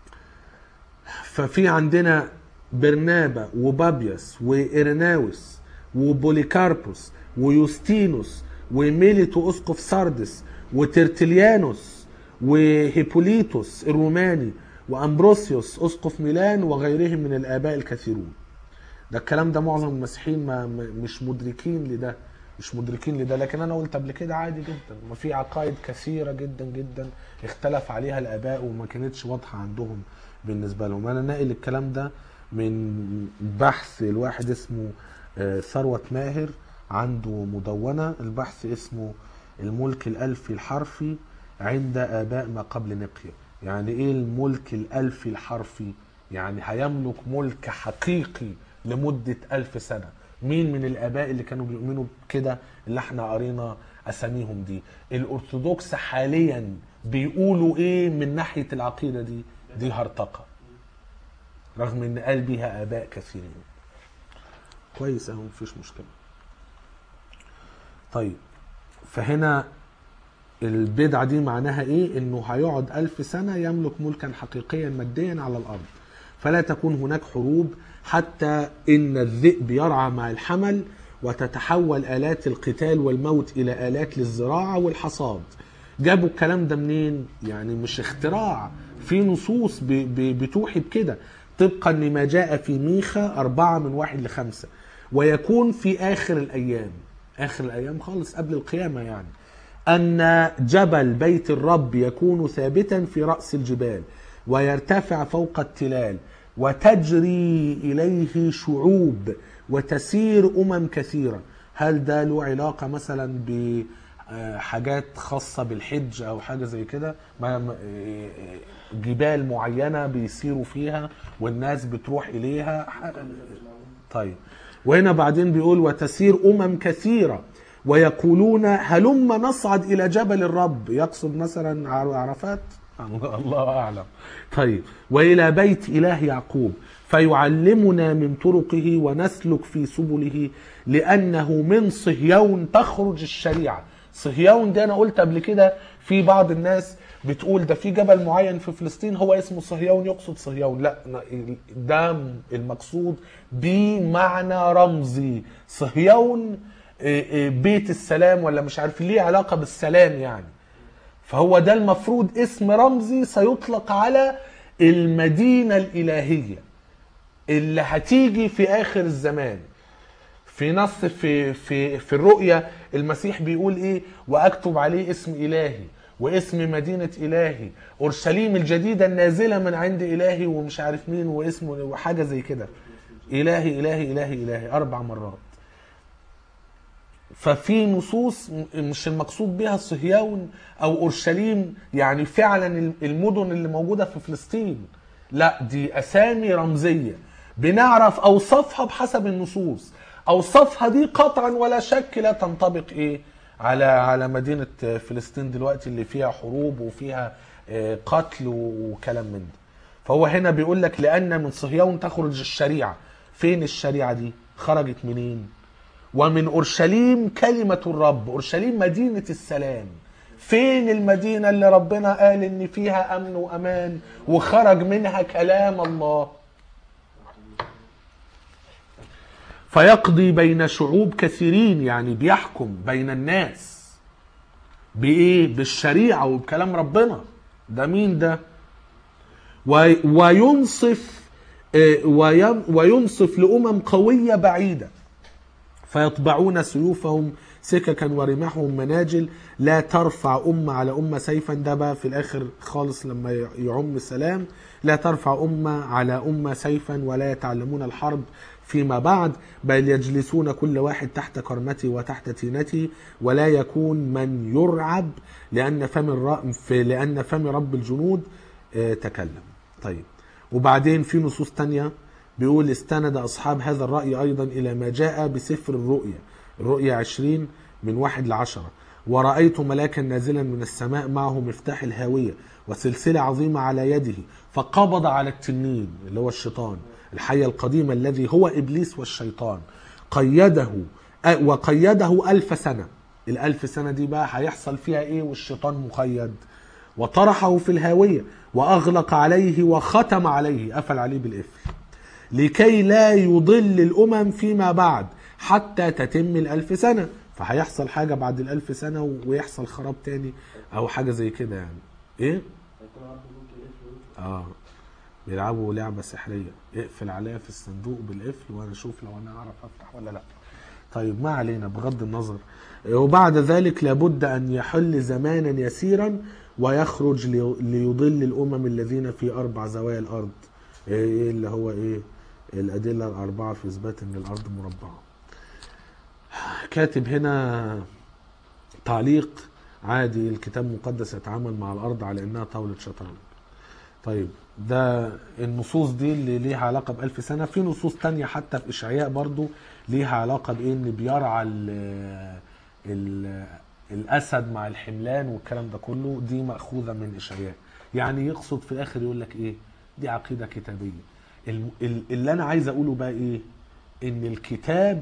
ففي عندنا برنابا وبابياس وإرناوس وبوليكاربوس ويوستينوس وميليتو اسقف ساردس وترتليانوس وهيبوليتوس الروماني وامبروسيوس اسقف ميلان وغيرهم من الاباء الكثيرون. ده الكلام ده معظم المسيحيين مش مدركين لده، لكن انا قلت قبل كده عادي جدا، ما في عقائد كثيره جدا جدا اختلف عليها الاباء وما كانتش واضحه عندهم بالنسبه لهم. انا ناقل الكلام ده من بحث الواحد اسمه ثروت ماهر، عنده مدونه، البحث اسمه الملك الالفي الحرفي عند اباء ما قبل نقيا. يعني ايه الملك الالفي الحرفي؟ يعني هيملك ملك حقيقي لمده 1000 سنه. مين من الاباء اللي كانوا بيؤمنوا كده اللي احنا قرينا اساميهم دي؟ الارثوذكس حاليا بيقولوا ايه من ناحيه العقيده دي؟ دي هرطقه، رغم ان قال بيها اباء كثيرين. كويس اهو مفيش مشكلة. طيب فهنا البدعة دي معناها ايه؟ انه هيقعد 1000 سنة يملك ملكا حقيقيا ماديا على الارض، فلا تكون هناك حروب حتى ان الذئب يرعى مع الحمل، وتتحول آلات القتال والموت الى آلات للزراعة والحصاد. جابوا الكلام ده منين؟ يعني مش اختراع، في نصوص بتوحي بكده طبقا لما جاء في ميخا 4:1-5. ويكون في آخر الأيام، آخر الأيام خالص قبل القيامة يعني، أن جبل بيت الرب يكون ثابتا في رأس الجبال ويرتفع فوق التلال، وتجري إليه شعوب وتسير كثيرة. هل ده له علاقة مثلا بحاجات خاصة بالحج أو حاجة زي كده؟ جبال معينة بيسيروا فيها والناس بتروح إليها. طيب وهنا بعدين بيقول وتسير كثيرة ويقولون هلم نصعد إلى جبل الرب، يقصد مثلا عرفات، الله أعلم. طيب وإلى بيت إله يعقوب فيعلمنا من طرقه ونسلك في سبله، لأنه من صهيون تخرج الشريعة. صهيون دي أنا قلت قبل كده، في بعض الناس بتقول ده في جبل معين في فلسطين هو اسمه صهيون، يقصد صهيون. لا، ده المقصود بمعنى رمزي. صهيون بيت السلام ولا مش عارف، ليه علاقة بالسلام يعني. فهو ده المفروض اسم رمزي سيطلق على المدينة الإلهية اللي هتيجي في آخر الزمان. في نص في الرؤية المسيح بيقول ايه؟ وأكتب عليه اسم إلهي واسم مدينة إلهي أورشليم الجديدة النازلة من عند إلهي ومش عارف مين واسمه وحاجة زي كده. إلهي إلهي إلهي إلهي 4 مرات. ففي نصوص مش المقصود بها صهيون أو أورشليم يعني فعلا المدن اللي موجودة في فلسطين، لا، دي أسامي رمزية بنعرف أوصافها بحسب النصوص. أوصافها دي قطعا ولا شك لا تنطبق إيه على مدينة فلسطين دلوقتي اللي فيها حروب وفيها قتل وكلام من ده. فهو هنا بيقول لك لأن من صهيون تخرج الشريعة. فين الشريعة دي؟ خرجت منين؟ ومن أورشليم كلمة الرب. أورشليم مدينة السلام. فين المدينة اللي ربنا قال إن فيها أمن وأمان وخرج منها كلام الله؟ فيقضي بين شعوب كثيرين، يعني بيحكم بين الناس بإيه؟ بالشريعة وبكلام ربنا. ده مين ده؟ وينصف لأمم قوية بعيدة، فيطبعون سيوفهم سككا ورماحهم مناجل، لا ترفع أمة على أمة سيفا. ده بقى في الآخر خالص لما يعم السلام. لا ترفع أمة على أمة سيفا ولا يتعلمون الحرب فيما بعد، بل يجلسون كل واحد تحت كرمته وتحت تينته، ولا يكون من يرعب لأن فم رب الجنود تكلم. طيب وبعدين في نصوص تانية بيقول استند أصحاب هذا الرأي أيضا إلى ما جاء بسفر الرؤيا 20:1-10. ورأيت ملاكا نازلا من السماء معه مفتاح الهاوية وسلسلة عظيمة على يده، فقبض على التنين اللي هو الشيطان الحية القديمة الذي هو إبليس والشيطان، وقيده 1000 سنة. 1000 سنة دي بقى هيحصل فيها إيه والشيطان مقيد؟ وطرحه في الهاوية وأغلق عليه وختم عليه، قفل عليه بالقفل، لكي لا يضل الأمم فيما بعد حتى تتم 1000 سنة. فهيحصل حاجة بعد 1000 سنة ويحصل خراب تاني أو حاجة زي كده يعني. إيه؟ بيلعبوا لعبة سحرية، اقفل عليها في الصندوق بالقفل وأنا أشوف لو أنا أعرف أفتح ولا لأ. طيب ما علينا بغض النظر. وبعد ذلك لابد أن يحل زمانا يسيرا ويخرج ليضل الأمم الذين في 4 زوايا الأرض. إيه اللي هو إيه؟ الأدلة ال4 في إثبات أن الأرض مربعة. كاتب هنا تعليق عادي، الكتاب المقدس يتعامل مع الأرض على أنها طاولة شطرنج. طيب ده النصوص دي اللي ليها علاقة ب1000 سنة. في نصوص تانية حتى في إشعياء برضو ليها علاقة بإن بيرعى الأسد مع الحملان والكلام ده كله، دي مأخوذة من إشعياء. يعني يقصد في الآخر يقول لك إيه؟ دي عقيدة كتابية. اللي أنا عايز أقوله بقى إيه؟ ان الكتاب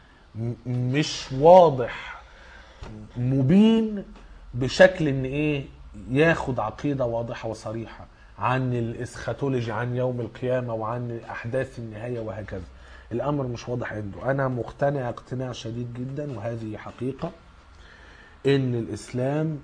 مش واضح مبين بشكل ان ايه ياخد عقيدة واضحة وصريحة عن الاسخاتولوجي، عن يوم القيامة وعن احداث النهاية وهكذا. الامر مش واضح عنده. انا مقتنع اقتناع شديد جدا، وهذه حقيقة، ان الاسلام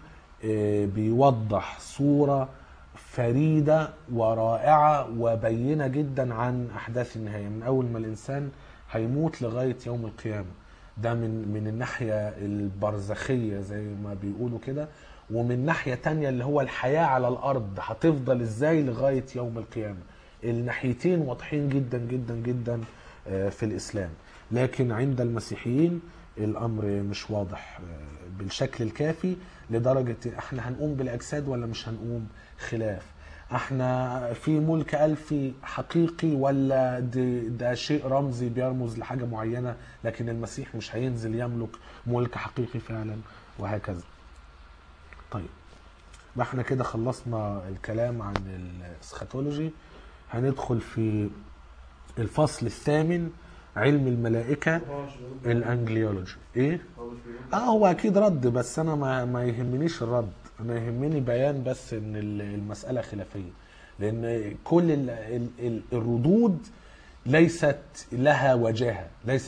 بيوضح صورة فريدة ورائعة وبينة جدا عن احداث النهاية، من اول ما الانسان هيموت لغاية يوم القيامة. ده من الناحية البرزخية زي ما بيقولوا كده، ومن ناحية تانية اللي هو الحياة على الارض هتفضل ازاي لغاية يوم القيامة. الناحيتين واضحين جدا جدا جدا في الاسلام. لكن عند المسيحيين الامر مش واضح بالشكل الكافي، لدرجة احنا هنقوم بالاجساد ولا مش هنقوم، خلاف. احنا في ملك الفي حقيقي ولا ده شيء رمزي بيرمز لحاجة معينة، لكن المسيح مش هينزل يملك ملك حقيقي فعلا، وهكذا. طيب احنا كده خلصنا الكلام عن الاسخاتولوجي. هندخل في الفصل الثامن، علم الملائكة الانجليولوجي. ايه؟ هو اكيد رد، بس انا ما يهمنيش الرد، انا يهمني بيان بس ان المسألة خلافية، لان كل الردود ليست لها وجاهة،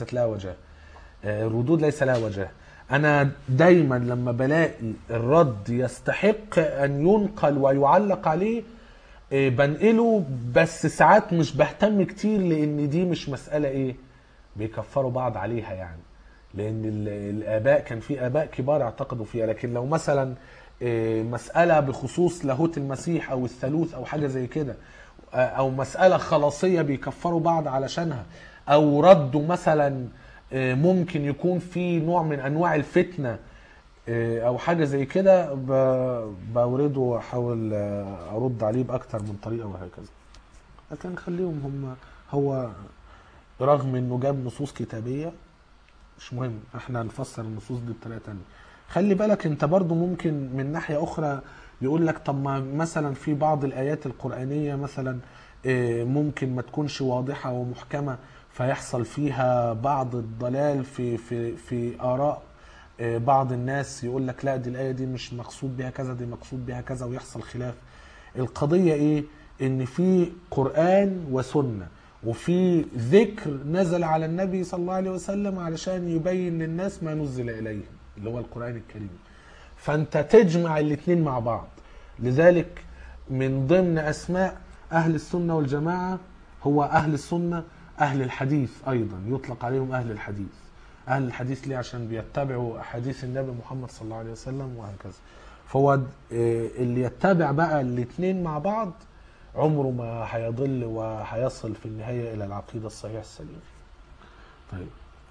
الردود ليس لها وجاهة. انا دايما لما بلاقي الرد يستحق ان ينقل ويعلق عليه بنقله، بس ساعات مش بهتم كتير، لان دي مش مسألة ايه بيكفروا بعض عليها يعني، لان الاباء كان في اباء كبار اعتقدوا فيها. لكن لو مثلا مسألة بخصوص لاهوت المسيح او الثالوث او حاجة زي كده، او مسألة خلاصية بيكفروا بعض علشانها، او ردوا مثلا ممكن يكون في نوع من انواع الفتنة او حاجة زي كده، بورده واحاول ارد عليه باكتر من طريقة وهكذا. لكن خليهم هو رغم انه جاب نصوص كتابية مش مهم، احنا هنفسر النصوص دي بطريقة تانية. خلي بالك انت برضو ممكن من ناحية اخرى يقول لك طب ما مثلا في بعض الايات القرآنية مثلا ممكن ما تكونش واضحة ومحكمة، فيحصل فيها بعض الضلال في آراء بعض الناس، يقول لك لا دي الآية دي مش مقصود بها كذا، دي مقصود بها كذا، ويحصل خلاف. القضية ايه؟ ان في قرآن وسنة، وفي ذكر نزل على النبي صلى الله عليه وسلم علشان يبين للناس ما نزل إليهم اللي هو القرآن الكريم، فانت تجمع الاثنين مع بعض. لذلك من ضمن أسماء أهل السنة والجماعة هو أهل السنة، أهل الحديث أيضا يطلق عليهم أهل الحديث. أهل الحديث ليه؟ عشان بيتبعوا أحاديث النبي محمد صلى الله عليه وسلم وهكذا. فهو اللي يتبع بقى الاثنين مع بعض عمره ما هيضل وهيصل في النهاية إلى العقيدة الصحيحة السليمة. طيب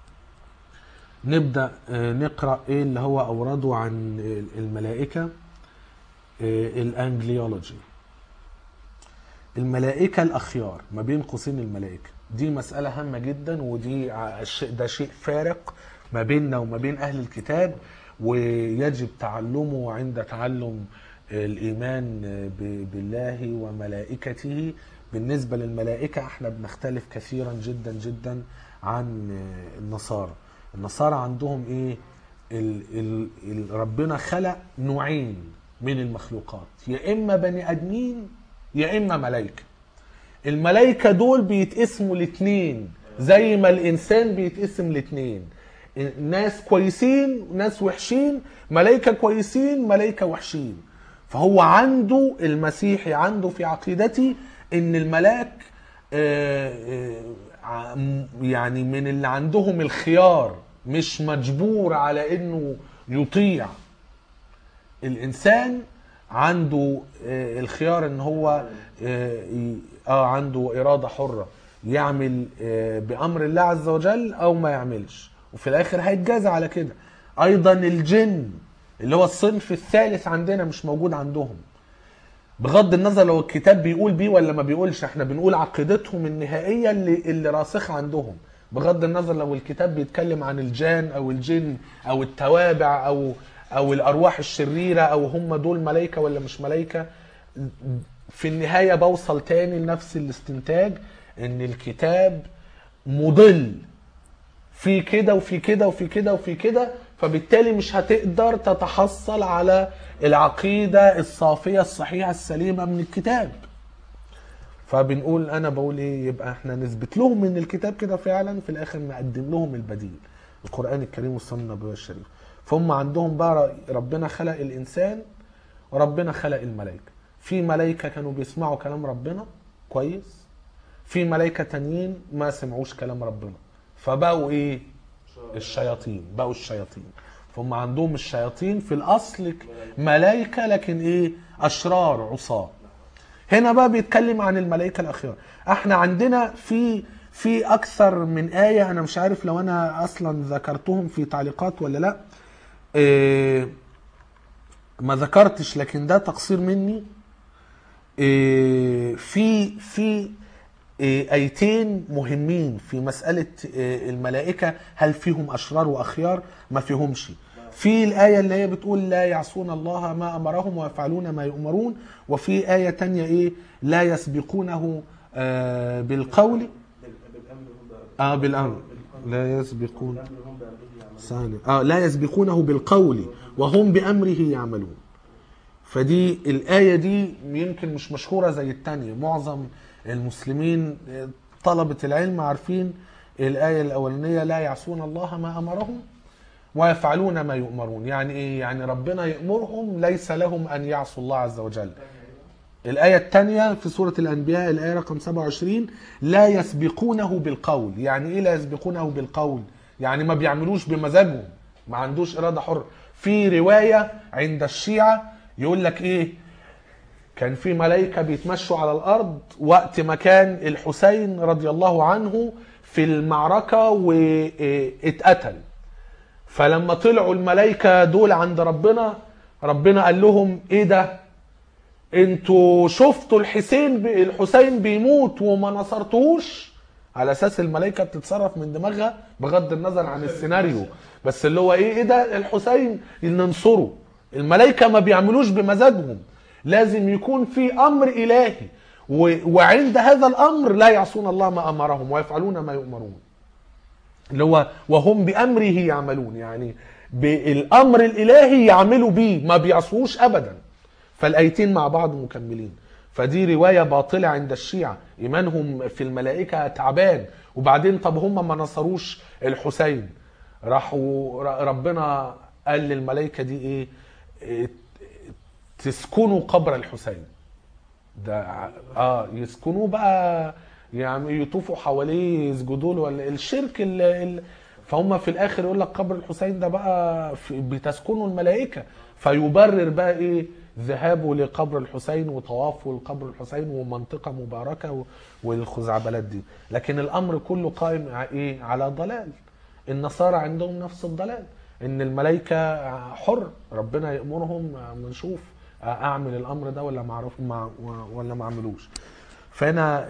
نبدأ نقرأ إيه اللي هو أورده عن الملائكة. الأنجليولوجي، الملائكة الأخيار ما بين قوسين الملائكة دي مسألة هامة جدا، ودي ده شيء فارق ما بيننا وما بين أهل الكتاب، ويجب تعلمه عند تعلم الإيمان بالله وملائكته. بالنسبة للملائكة احنا بنختلف كثيرا جدا جدا عن النصارى. النصارى عندهم ايه؟ ربنا خلق نوعين من المخلوقات، يا إما بني آدمين يا إما ملائكة. الملائكة دول بيتقسموا الاثنين زي ما الإنسان بيتقسم الاثنين، ناس كويسين ناس وحشين، ملائكة كويسين ملائكة وحشين. فهو عنده المسيحي عنده في عقيدتي ان الملاك يعني من اللي عندهم الخيار، مش مجبور على انه يطيع. الانسان عنده الخيار ان هو عنده إرادة حرة، يعمل بأمر الله عز وجل او ما يعملش، وفي الاخر هيتجازى على كده. ايضا الجن اللي هو الصنف الثالث عندنا مش موجود عندهم، بغض النظر لو الكتاب بيقول بيه ولا ما بيقولش، احنا بنقول عقيدتهم النهائية اللي راسخة عندهم، بغض النظر لو الكتاب بيتكلم عن الجان او الجن او التوابع او الارواح الشريرة او هم دول ملائكة ولا مش ملائكة. في النهاية بوصل تاني لنفس الاستنتاج ان الكتاب مضل في كده وفي كده وفي كده وفي كده، فبالتالي مش هتقدر تتحصل على العقيدة الصافية الصحيحة السليمة من الكتاب. فبنقول انا بقول ايه، يبقى احنا نثبت لهم ان الكتاب كده فعلا، في الاخر نقدم لهم البديل، القرآن الكريم والسنة النبوية الشريفة. فهم عندهم بقى ربنا خلق الانسان وربنا خلق الملائكة. في ملائكة كانوا بيسمعوا كلام ربنا كويس، في ملائكة تانيين ما سمعوش كلام ربنا، فبقوا ايه؟ الشياطين، بقوا الشياطين. فهم عندهم الشياطين في الاصل ملائكة، لكن ايه؟ اشرار عصاة. هنا بقى بيتكلم عن الملائكة الاخيار. احنا عندنا في اكثر من آية، انا مش عارف لو انا اصلا ذكرتهم في تعليقات ولا لا، إيه ما ذكرتش، لكن ده تقصير مني. إيه في ايتين مهمين في مسألة الملائكة، هل فيهم اشرار واخيار؟ ما فيهمش. في الآية اللي هي بتقول لا يعصون الله ما أمرهم ويفعلون ما يؤمرون، وفي آية تانية إيه؟ لا يسبقونه بالقول بالأمر، لا يسبقون لا يسبقونه بالقول وهم بأمره يعملون. فدي الآية دي يمكن مش مشهورة زي التانية، معظم المسلمين طلبة العلم عارفين الآية الأولانية لا يعصون الله ما أمرهم ويفعلون ما يؤمرون. يعني ايه؟ يعني ربنا يأمرهم، ليس لهم ان يعصوا الله عز وجل. الآية الثانية في سورة الأنبياء الآية رقم 27 لا يسبقونه بالقول. يعني ايه لا يسبقونه بالقول؟ يعني ما بيعملوش بمزاجهم، ما عندوش إرادة حرة. في رواية عند الشيعة يقول لك ايه، كان في ملائكة بيتمشوا على الأرض وقت ما كان الحسين رضي الله عنه في المعركة واتقتل، فلما طلعوا الملائكة دول عند ربنا، ربنا قال لهم ايه ده؟ انتوا شفتوا الحسين بيموت وما نصرتوش؟ على اساس الملائكة بتتصرف من دماغها بغض النظر عن السيناريو، بس اللي هو ايه ده الحسين ننصره. الملائكة ما بيعملوش بمزاجهم، لازم يكون في امر الهي، وعند هذا الامر لا يعصون الله ما امرهم ويفعلون ما يؤمرون، اللي هو وهم بأمره يعملون، يعني بالأمر الإلهي يعملوا بيه، ما بيعصوش أبدا. فالآيتين مع بعض مكملين. فدي رواية باطلة عند الشيعة، إيمانهم في الملائكة تعبان. وبعدين طب هم ما نصروش الحسين، راحوا ربنا قال للملائكة دي إيه؟ تسكنوا قبر الحسين ده. يسكنوه بقى، يعني يطوفوا حواليه يسجدوا له، ولا الشرك فهم في الاخر يقول لك قبر الحسين ده بقى بتسكنه الملائكه، فيبرر بقى ايه ذهابه لقبر الحسين وطوافه لقبر الحسين ومنطقه مباركه والخزعبلات دي. لكن الامر كله قائم ايه؟ على ضلال. النصارى عندهم نفس الضلال، ان الملائكه حر، ربنا يامرهم نشوف اعمل الامر ده ولا ولا ما اعملوش. فهنا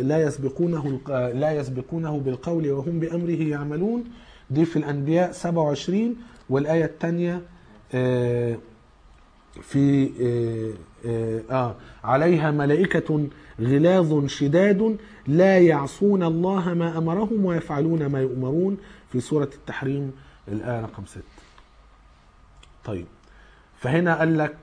لا يسبقونه بالقول وهم بأمره يعملون، دي في الأنبياء 27. والآية الثانية في عليها ملائكة غلاظ شداد لا يعصون الله ما أمرهم ويفعلون ما يؤمرون، في سورة التحريم الآية رقم 6. طيب، فهنا قال لك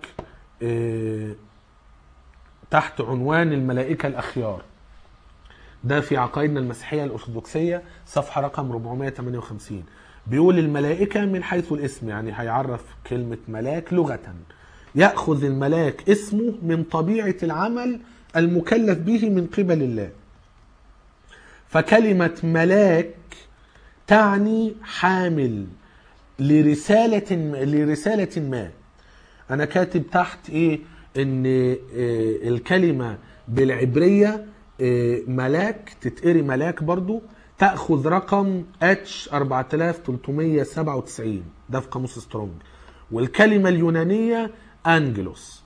تحت عنوان الملائكة الأخيار، ده في عقائدنا المسيحية الأرثوذكسية صفحة رقم 458، بيقول الملائكة من حيث الاسم، يعني هيعرف كلمة ملاك لغة، يأخذ الملاك اسمه من طبيعة العمل المكلف به من قبل الله. فكلمة ملاك تعني حامل لرسالة ما. أنا كاتب تحت إيه؟ إن الكلمة بالعبرية ملاك تتقري ملاك برضو، تأخذ رقم H 4397، ده في قاموس سترونج. والكلمة اليونانية أنجلوس،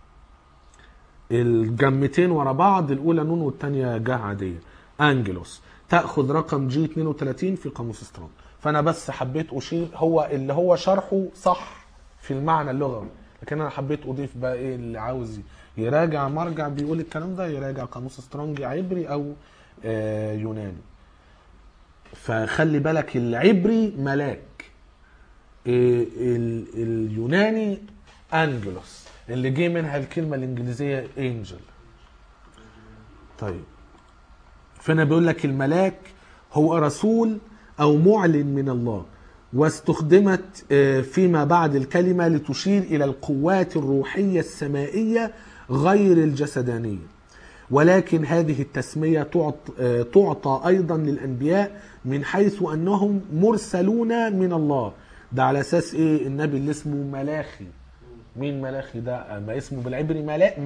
الجمتين ورا بعض، الأولى نون والتانية جه عادية، أنجلوس تأخذ رقم G 32 في قاموس سترونج. فأنا بس حبيت أشير، هو اللي هو شرحه صح في المعنى اللغوي، لكن أنا حبيت أضيف بقى إيه، اللي عاوز يراجع مرجع بيقول الكلام ده يراجع قاموس سترونج عبري أو يوناني. فخلي بالك العبري ملاك، اليوناني انجلوس اللي جه منها الكلمة الانجليزية انجل. طيب فانا بيقول لك الملاك هو رسول او معلن من الله، واستخدمت فيما بعد الكلمة لتشير الى القوات الروحية السمائية غير الجسدانية. ولكن هذه التسمية تعطى ايضا للانبياء من حيث انهم مرسلون من الله. ده على اساس ايه؟ النبي اللي اسمه ملاخي. مين ملاخي ده؟ ما اسمه بالعبري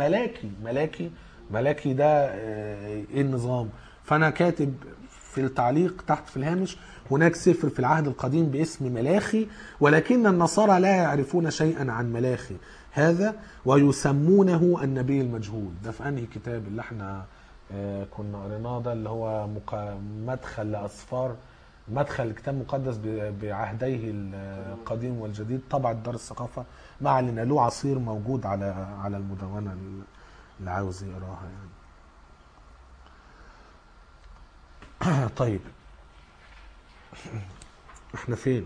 ملاكي ده ايه النظام؟ فانا كاتب في التعليق تحت في الهامش هناك سفر في العهد القديم باسم ملاخي، ولكن النصارى لا يعرفون شيئا عن ملاخي هذا ويسمونه النبي المجهول. ده في انهي كتاب اللي احنا كنا قريناه ده، اللي هو مدخل لأسفار، مدخل الكتاب المقدس بعهديه القديم والجديد، طبعا دار الثقافة، ما علينا، له عصير موجود على المدونة اللي عاوز يقراها يعني. طيب احنا فين؟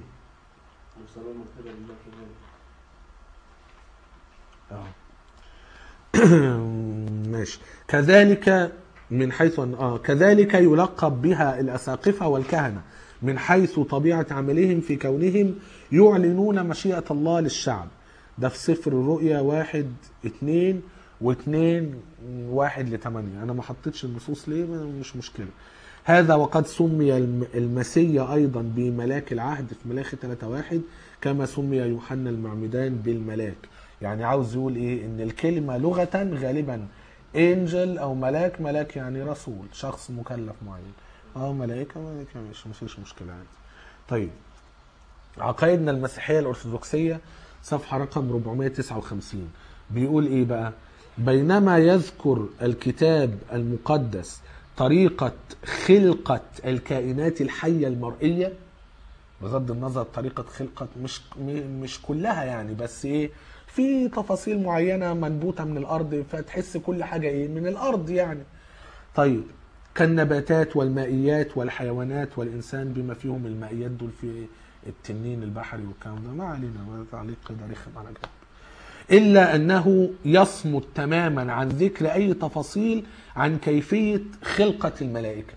ماشي. كذلك من حيث كذلك يلقب بها الأساقفة والكهنة من حيث طبيعة عملهم في كونهم يعلنون مشيئة الله للشعب. ده في سفر الرؤيا 1:2 و2:1-8. انا ما حطيتش النصوص ليه، مش مشكلة. هذا وقد سمي المسيا ايضا بملاك العهد في ملاخي 3:1 كما سمي يوحنا المعمدان بالملاك. يعني عاوز يقول ايه؟ ان الكلمة لغة غالبا انجل او ملاك يعني رسول، شخص مكلف معين. ملائكة مفيش مشكلة عادي. طيب عقائدنا المسيحية الأرثوذكسية صفحة رقم 459 بيقول ايه بقى؟ بينما يذكر الكتاب المقدس طريقة خلقة الكائنات الحية المرئية، بغض النظر طريقة خلقة مش كلها يعني، بس ايه، في تفاصيل معينة منبوتة من الأرض فتحس كل حاجة ايه من الأرض يعني. طيب كالنباتات والمائيات والحيوانات والإنسان بما فيهم المائيات دول في التنين البحري والكلام ده، ما علينا، تعليق كده رخم على جنب. إلا أنه يصمت تماما عن ذكر أي تفاصيل عن كيفية خلقة الملائكة.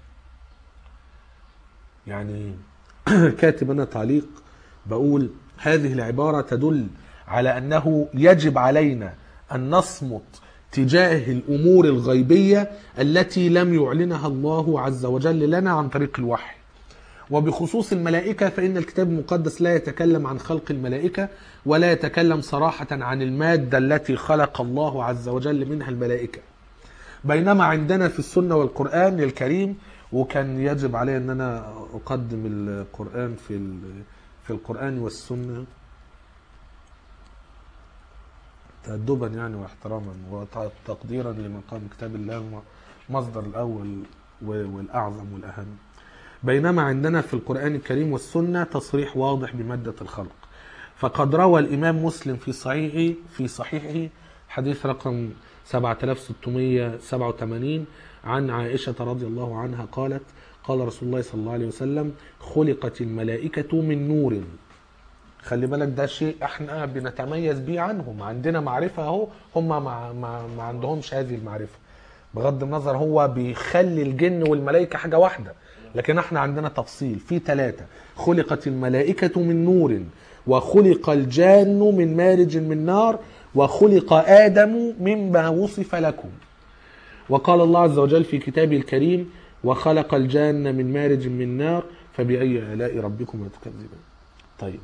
يعني كاتب أنا تعليق بقول هذه العبارة تدل على أنه يجب علينا أن نصمت تجاه الأمور الغيبية التي لم يعلنها الله عز وجل لنا عن طريق الوحي. وبخصوص الملائكة فإن الكتاب المقدس لا يتكلم عن خلق الملائكة، ولا يتكلم صراحة عن المادة التي خلق الله عز وجل منها الملائكة. بينما عندنا في السنة والقرآن الكريم، وكان يجب علي أن أنا أقدم القرآن في القرآن والسنة تأدبا يعني واحتراما وتقديرا لمقام كتاب الله مصدر الأول والأعظم والأهم. بينما عندنا في القرآن الكريم والسنة تصريح واضح بمادة الخلق. فقد روى الإمام مسلم في صحيحه حديث رقم 7687 عن عائشة رضي الله عنها قالت: قال رسول الله صلى الله عليه وسلم: خلقت الملائكة من نور. خلي بالك ده شيء احنا بنتميز بيه عنهم، عندنا معرفة اهو، هم ما عندهمش هذه المعرفة. بغض النظر هو بيخلي الجن والملائكة حاجة واحدة، لكن احنا عندنا تفصيل في 3. خلقت الملائكة من نور، وخلق الجان من مارج من نار، وخلق آدم مما وصف لكم. وقال الله عز وجل في كتابه الكريم: وخلق الجان من مارج من نار فبأي آلاء ربكم تكذبون. طيب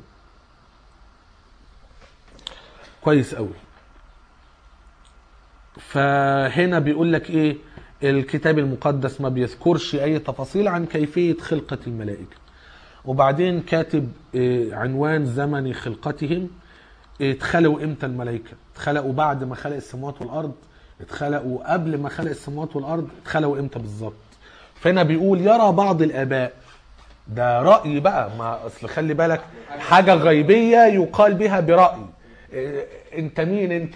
كويس قوي. فهنا بيقول لك ايه؟ الكتاب المقدس ما بيذكرش اي تفاصيل عن كيفية خلقة الملائكة. وبعدين كاتب عنوان زمن خلقتهم. اتخلقوا امتى الملائكة؟ اتخلقوا بعد ما خلق السماوات والارض؟ اتخلقوا قبل ما خلق السماوات والارض؟ اتخلقوا امتى بالظبط؟ فهنا بيقول: يرى بعض الاباء، ده رأي بقى، ما اصل خلي بالك حاجة غيبية يقال بها برأي. انت مين انت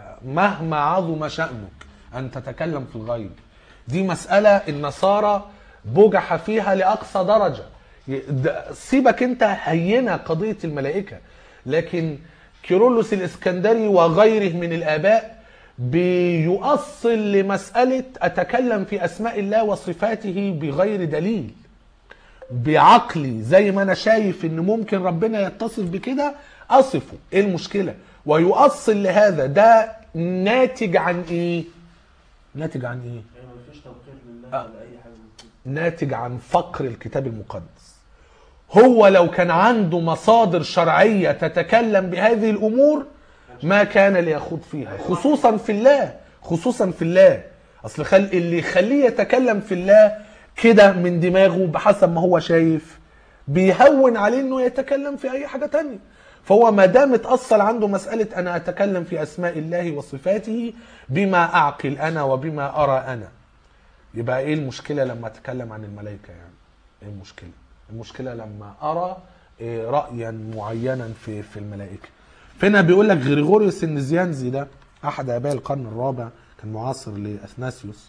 مهما عظم شأنك ان تتكلم في الغيب؟ دي مسألة النصارى بجح فيها لأقصى درجة. سيبك انت هينة قضية الملائكة، لكن كيرلس الإسكندري وغيره من الآباء بيؤصل لمسألة أتكلم في أسماء الله وصفاته بغير دليل، بعقلي زي ما أنا شايف إن ممكن ربنا يتصف بكده أصفه، إيه المشكلة؟ ويؤصل لهذا. ده ناتج عن إيه؟ ناتج عن إيه؟ يعني مفيش توقير لله ولا اي حاجه من كده. ناتج عن فقر الكتاب المقدس. هو لو كان عنده مصادر شرعية تتكلم بهذه الأمور ما كان ليخوض فيها، خصوصا في الله، خصوصا في الله. أصل اللي يخليه يتكلم في الله كده من دماغه بحسب ما هو شايف بيهون عليه إنه يتكلم في أي حاجة تانية. فهو ما دام اتأصل عنده مسألة أنا أتكلم في أسماء الله وصفاته بما أعقل أنا وبما أرى أنا، يبقى ايه المشكلة لما اتكلم عن الملائكة؟ يعني ايه المشكلة؟ المشكلة لما ارى رأيا معينا في الملائكة. فهنا بيقول لك غريغوريوس النزيانزي ده احد اباء القرن الرابع، كان معاصر لاثناسيوس،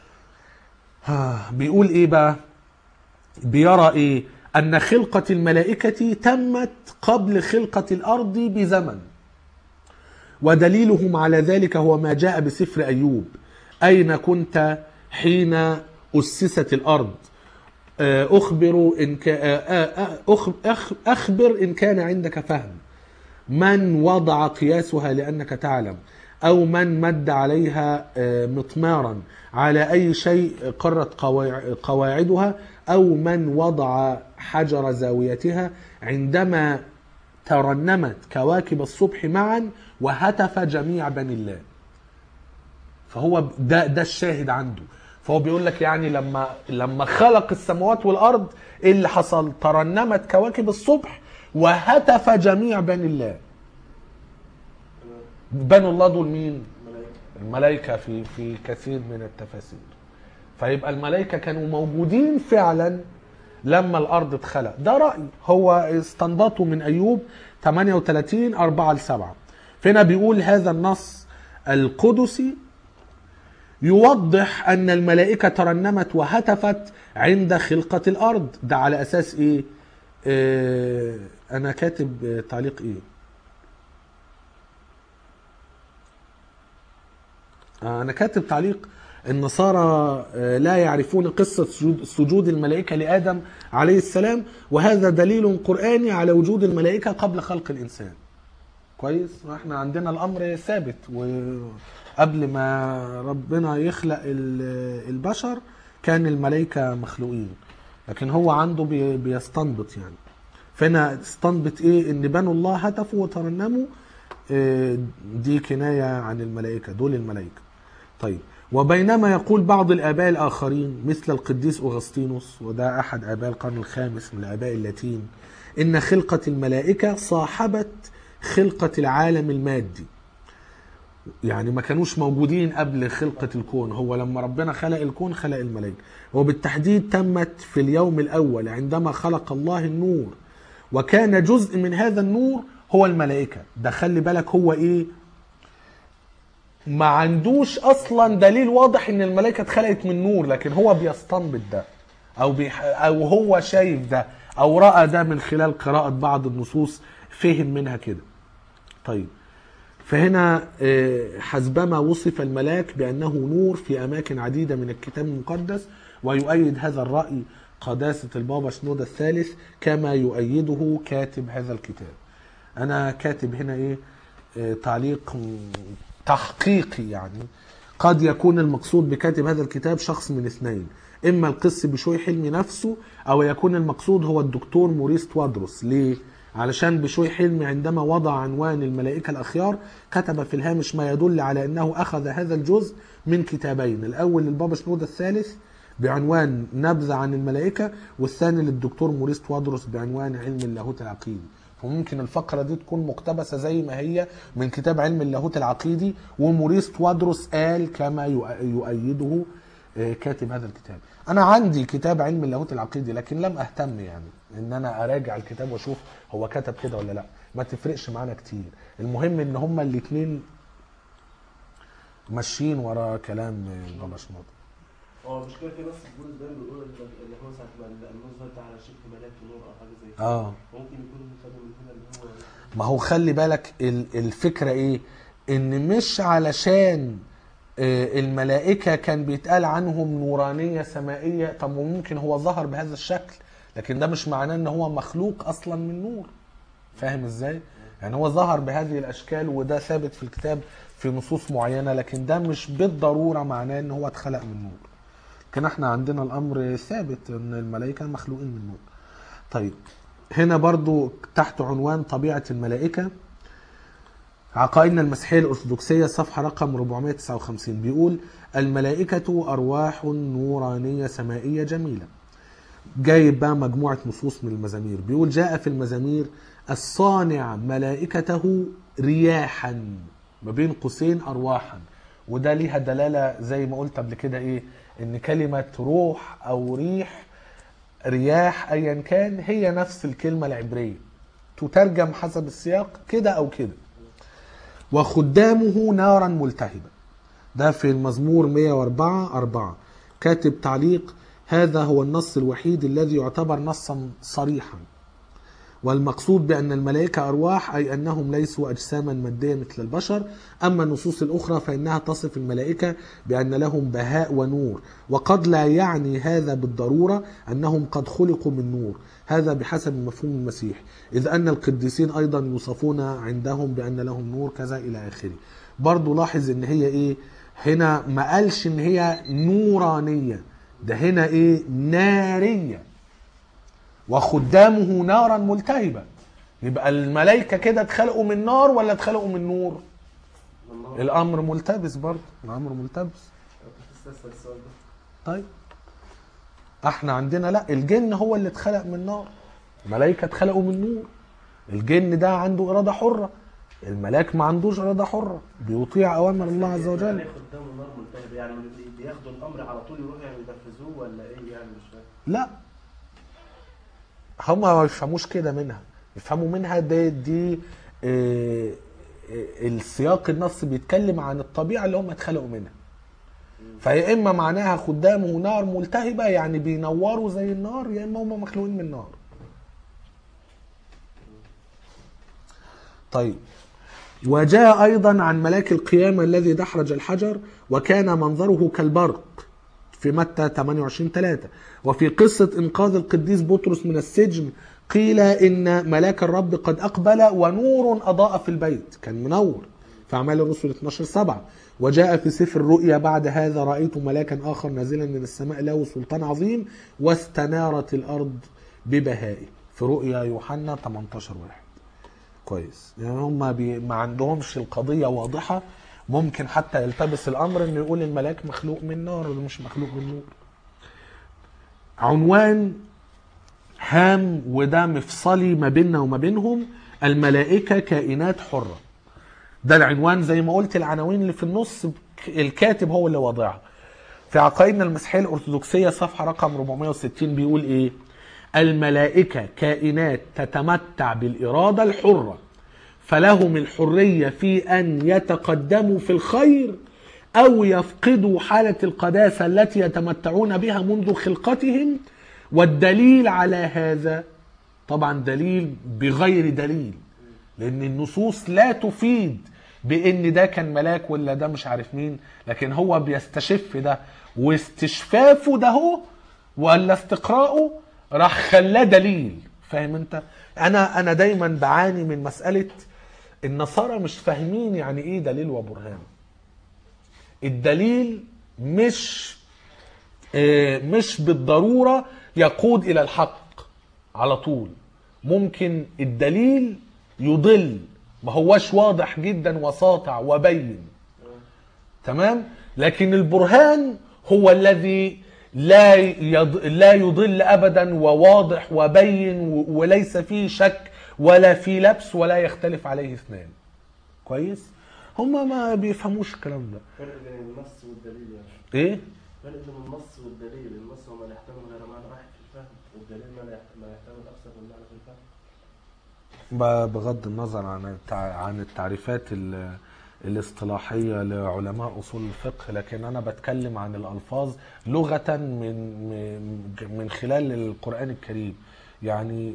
بيقول ايه بقى؟ بيرى ايه؟ ان خلقة الملائكة تمت قبل خلقة الارض بزمن، ودليلهم على ذلك هو ما جاء بسفر ايوب: اين كنت حين أسست الأرض؟ أخبر إن كان عندك فهم. من وضع قياسها لأنك تعلم؟ أو من مد عليها مطمارا؟ على أي شيء قرت قواعدها؟ أو من وضع حجر زاويتها عندما ترنمت كواكب الصبح معا وهتف جميع بني الله؟ فهو ده الشاهد عنده. فهو بيقول لك يعني لما خلق السماوات والارض ايه اللي حصل؟ ترنمت كواكب الصبح وهتف جميع بني الله. بنو الله دول مين؟ الملائكة في كثير من التفاسير. فيبقى الملائكة كانوا موجودين فعلا لما الارض اتخلق. ده رأي هو استنبطه من ايوب 38 4-7. فهنا بيقول هذا النص القدسي يوضح أن الملائكة ترنمت وهتفت عند خلقة الأرض. ده على أساس إيه؟ أنا كاتب تعليق إيه؟ أنا كاتب تعليق: النصارى لا يعرفون قصة سجود الملائكة لآدم عليه السلام، وهذا دليل قرآني على وجود الملائكة قبل خلق الإنسان. كويس؟ احنا عندنا الأمر ثابت، وقبل ما ربنا يخلق البشر كان الملائكة مخلوقين، لكن هو عنده بيستنبط يعني. فهنا استنبط ايه؟ ان بنو الله هتفوا وترنموا، دي كناية عن الملائكة، دول الملائكة. طيب، وبينما يقول بعض الآباء الآخرين مثل القديس أغسطينوس، وده أحد آباء القرن الخامس من الآباء اللاتين، إن خلقة الملائكة صاحبت خلقة العالم المادي، يعني ما كانوش موجودين قبل خلقة الكون. هو لما ربنا خلق الكون خلق الملائكة، وبالتحديد تمت في اليوم الأول عندما خلق الله النور، وكان جزء من هذا النور هو الملائكة. ده خلي بالك هو إيه؟ ما عندوش أصلا دليل واضح إن الملائكة اتخلقت من نور، لكن هو بيستنبط ده أو هو شايف ده أو رأى ده من خلال قراءة بعض النصوص، فهم منها كده. طيب، فهنا حسبما وصف الملاك بأنه نور في أماكن عديدة من الكتاب المقدس، ويؤيد هذا الرأي قداسة البابا شنودة الثالث كما يؤيده كاتب هذا الكتاب. أنا كاتب هنا إيه؟ تعليق تحقيقي، يعني قد يكون المقصود بكاتب هذا الكتاب شخص من اثنين: إما القس بشوي حلمي نفسه، أو يكون المقصود هو الدكتور موريس توادروس. ليه؟ علشان بشوي حلمي عندما وضع عنوان الملائكة الأخيار كتب في الهامش ما يدل على أنه أخذ هذا الجزء من كتابين: الأول للبابا شنودة الثالث بعنوان نبذة عن الملائكة، والثاني للدكتور موريس توادروس بعنوان علم اللاهوت العقيدي. فممكن الفقرة دي تكون مقتبسة زي ما هي من كتاب علم اللاهوت العقيدي، وموريس توادروس قال كما يؤيده كاتب هذا الكتاب. أنا عندي كتاب علم اللاهوت العقيدي، لكن لم أهتم يعني إن أنا أراجع الكتاب وأشوف هو كتب كده ولا لأ، ما تفرقش معانا كتير. المهم إن هما الاتنين ماشيين ورا كلام بابا شنودة. هو المشكله في ناس بتقول دايما بيقولوا اللي هو ساعه ما النور ده بتاع شبه ملاك نور او حاجه زي كده. ممكن يكون خدوا من هنا اللي هو ما هو خلي بالك الفكرة ايه، ان مش علشان الملائكة كان بيتقال عنهم نورانية سمائية، طب ممكن هو ظهر بهذا الشكل، لكن ده مش معناه ان هو مخلوق اصلا من نور. فاهم ازاي؟ يعني هو ظهر بهذه الاشكال وده ثابت في الكتاب في نصوص معينة، لكن ده مش بالضرورة معناه ان هو اتخلق من نور. لكن احنا عندنا الامر ثابت ان الملائكة مخلوقين من نور. طيب هنا برضو تحت عنوان طبيعة الملائكة، عقائدنا المسيحية الأرثوذكسية صفحة رقم 459 بيقول: الملائكة أرواح نورانية سمائية جميلة. جايب بقى مجموعة نصوص من المزامير، بيقول: جاء في المزامير الصانع ملائكته رياحا، ما بين قوسين أرواحا، وده ليها دلالة زي ما قلت قبل كده ايه، ان كلمة روح او ريح رياح ايا كان هي نفس الكلمة العبرية، تترجم حسب السياق كده او كده. وخدامه نارا ملتهبة، ده في المزمور 104:4. كاتب تعليق: هذا هو النص الوحيد الذي يعتبر نصا صريحا، والمقصود بأن الملائكة أرواح أي أنهم ليسوا أجساما مادية مثل البشر. أما النصوص الأخرى فإنها تصف الملائكة بأن لهم بهاء ونور، وقد لا يعني هذا بالضرورة أنهم قد خلقوا من نور، هذا بحسب مفهوم المسيح، إذ أن القديسين أيضا يوصفون عندهم بأن لهم نور كذا إلى آخره. برضو لاحظ إن هي إيه هنا، ما قالش إن هي نورانية، ده هنا إيه نارية. وخدامه نارا ملتهبة، يبقى الملائكة كده اتخلقوا من نار ولا اتخلقوا من نور؟ الأمر ملتبس، برضه الأمر ملتبس. طيب احنا عندنا لا، الجن هو اللي اتخلق من نار، الملائكة اتخلقوا من نور. الجن ده عنده إرادة حرة، الملاك ما عندوش إرادة حرة، بيطيع أوامر الله عز وجل. يعني خدامه نار ملتهبة يعني بياخدوا الأمر على طول يروحوا يعني ينفذوه ولا إيه يعني؟ مش فاهم. لا، هم ما يفهموش كده منها، يفهموا منها دي السياق النص بيتكلم عن الطبيعة اللي هم اتخلقوا منها. فيا إما معناها خدامه نار ملتهبة يعني بينوروا زي النار، يا إما هم مخلوقين من نار. طيب وجاء أيضا عن ملاك القيامة الذي دحرج الحجر وكان منظره كالبرق في متى 28:3. وفي قصة إنقاذ القديس بطرس من السجن قيل إن ملاك الرب قد أقبل ونور أضاء في البيت، كان منور في أعمال الرسل 12:7. وجاء في سفر الرؤيا: بعد هذا رأيت ملاكا آخر نازلا من السماء له سلطان عظيم واستنارت الأرض ببهائه، في رؤيا يوحنا 18:1. كويس، يعني هم ما عندهمش القضية واضحة، ممكن حتى يلتبس الأمر إنه يقول الملاك مخلوق من نار ولا مش مخلوق من نور. عنوان هام وده مفصلي ما بيننا وما بينهم: الملائكة كائنات حرة. ده العنوان زي ما قلت، العناوين اللي في النص الكاتب هو اللي واضعها. في عقائدنا المسيحية الأرثوذكسية صفحة رقم 460 بيقول إيه: الملائكة كائنات تتمتع بالإرادة الحرة، فلهم الحرية في أن يتقدموا في الخير أو يفقدوا حالة القداسة التي يتمتعون بها منذ خلقتهم. والدليل على هذا طبعا دليل بغير دليل، لأن النصوص لا تفيد بأن ده كان ملاك ولا ده مش عارف مين، لكن هو بيستشف ده، واستشفافه ده هو ولا استقراءه راح خلاه دليل. فاهم انت؟ انا دايما بعاني من مسألة النصارى مش فاهمين يعني ايه دليل وبرهان. الدليل مش بالضرورة يقود الى الحق على طول، ممكن الدليل يضل، ما هوش واضح جدا وساطع وبين، تمام، لكن البرهان هو الذي لا يضل ابدا وواضح وبين وليس فيه شك ولا فيه لبس ولا يختلف عليه اثنان. كويس؟ هم ما بيفهموش الكلام ده. فرق بين النص والدليل يعني. ايه؟ فرق بين النص والدليل، النص هو ما يحتمل غير معنى واحد في الفهم، والدليل ما يحتمل اكثر من معنى في الفهم. بغض النظر عن التعريفات الاصطلاحية لعلماء أصول الفقه، لكن أنا بتكلم عن الألفاظ لغة من خلال القرآن الكريم. يعني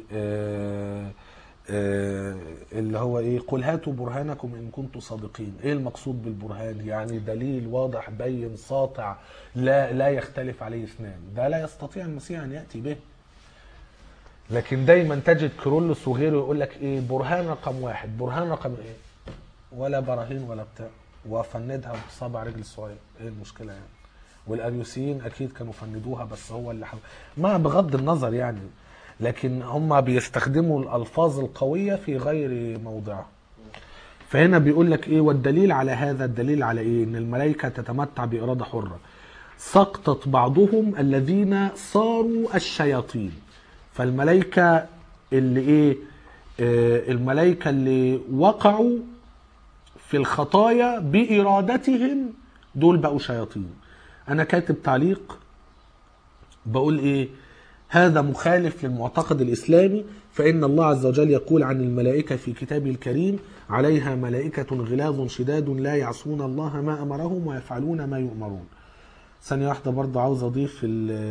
اللي هو ايه، قل هاتوا برهانكم ان كنتم صادقين. ايه المقصود بالبرهان؟ يعني دليل واضح بين ساطع لا يختلف عليه اثنان، ده لا يستطيع المسيح ان ياتي به. لكن دايما تجد كيرلس وغيره يقول لك ايه، برهان رقم واحد، برهان رقم ايه، ولا براهين ولا بتاع، وفندها بصابع رجل الصغير. ايه المشكله يعني؟ والاريوسيين اكيد كانوا فندوها، بس هو اللي ما بغض النظر يعني، لكن هم بيستخدموا الالفاظ القويه في غير موضعها. فهنا بيقول لك ايه، والدليل على هذا، الدليل على ايه؟ ان الملائكه تتمتع باراده حره. سقطت بعضهم الذين صاروا الشياطين. فالملائكه اللي ايه، الملائكه اللي وقعوا في الخطايا بارادتهم دول بقوا شياطين. انا كاتب تعليق بقول ايه، هذا مخالف للمعتقد الإسلامي، فإن الله عز وجل يقول عن الملائكة في كتابه الكريم: عليها ملائكة غلاظ شداد لا يعصون الله ما أمرهم ويفعلون ما يؤمرون. ثانية واحدة برضه عاوز أضيف